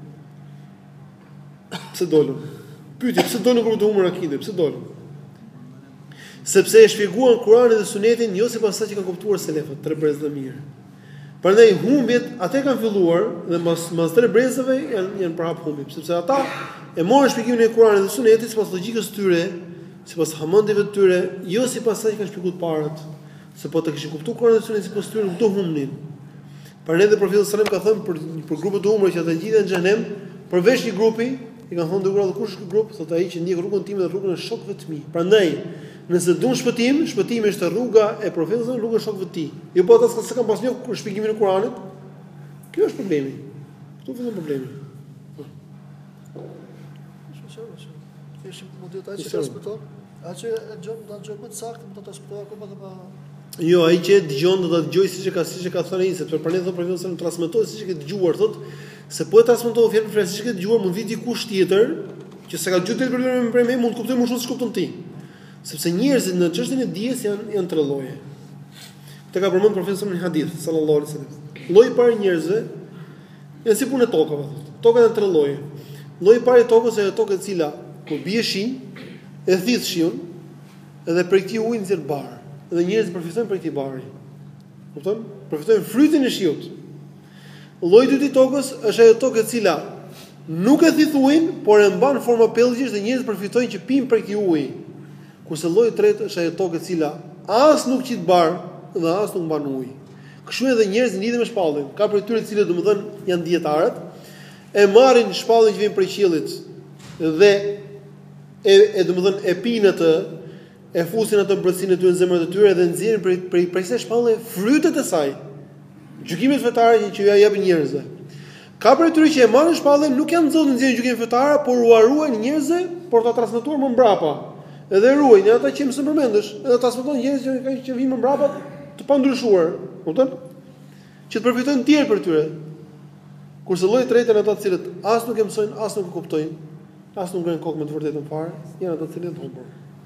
Pse dolën? Pyetje, pse dolën grupet e humbura në akide? Pse dolën? Sepse e shpjeguan Kur'anin dhe Sunetin jo sipas asaj që kanë kuptuar selefët, tre brezë të mirë. Prandaj humbjet atë kanë filluar dhe mbas mbas tre brezëve janë janë prap humbi, sepse ata e morën shpjegimin e Kur'anit dhe Sunetit sipas logjikës së tyre, sipas hamendjeve të tyre, jo sipas asaj që kanë shpjeguar parat. Se po të kishin kuptuar Kur'anin dhe Sunetin sipas tyre, nuk do humbnin. Prandaj dhe profeti sallallahu alajhi wasallam ka thënë për për grupet e humbura që ata gjithë në xhenem, përveç një grupi, i kanë thënë dukur kush është ky grup, thotë ai që ndjek rrugën time dhe rrugën e shokëve të mi. Prandaj nëse duan shpëtim, shpëtimi është rruga e profetit dhe rruga e shokëve të tij. Jo po ata s'kan pas një shpjegimin e Kuranit. Ky është problemi. Ktu vjen problemi. Kishim mund të thajë se shpëton. Atë e dëgjon, do të dëgjoj më të saktë, do ta shpëtoj akoma të pa. Jo, ai që dëgjon do ta dëgjoj siç e ka siç e ka thënë ai, sepse për ne do profeti sa transmetoj siç e ke dëgjuar, thotë se po e transmetoj fjalën për siç e ke dëgjuar, mund vi dikush tjetër që s'ka gjutë të përdorë me me mund të kuptoj më shumë se kupton ti. Sepse njerëzit në çështjen e dijes janë janë tre lloje. Këtë ka përmendur profeti në hadith sallallahu alaihi wasallam. Lloji i parë njerëzve janë si punë tokave. Tokat janë tre lloje. Lloji i parë i tokës është toka e cila kur bie shi, e thith shiun, edhe prej këtij uji nxjerr bar. Dhe njerëzit përfitojnë prej këtij bari. Kupton? Përfitojnë frytin e shiut. Lloji i dytë i tokës është ajo tokë e cila nuk e thith ujin, por e mban në formë pellgjish dhe njerëzit përfitojnë që pinë prej këtij uji. Kurse lloji i tretë është ajo tokë e cila as nuk qit bar dhe as nuk mban ujë. Kështu edhe njerëzit lidhen me shpallin. Ka për tyre të cilët domethënë janë dietarët, e marrin shpallin që vjen prej qiellit dhe e, e domethënë e pinë atë, e fusin atë brësinë e tyre në zemrat e tyre dhe nxjerrin prej prej prej kësaj shpalle frytet e saj. Gjykimet fetare që ja japin njerëzve. Ka për tyre që e marrin shpallin, nuk janë nxjerrë nxjerrin gjykimet fetare, por u ruajnë njerëzve por ta transmetuar më mbrapa. Edhe ruajnë ata që mëson përmendesh, edhe transmetojnë njerëz që kanë që vinë më mbrapa të pandryshuar, kupton? Që të përfitojnë të tjerë për tyre. Kurse lloji i tretë janë ata të cilët as nuk e mësojnë, as nuk e kuptojnë, as nuk kanë kokë me të vërtetën fare, janë ata të cilët humbur.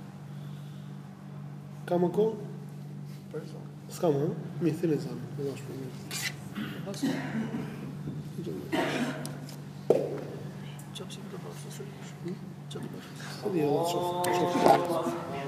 Ka më kohë? Për sa? S'ka më, mi thënë sa, më dash për mirë. Çfarë do të bësh? Çfarë do të bësh? Hadi, Allah, shoh, shoh.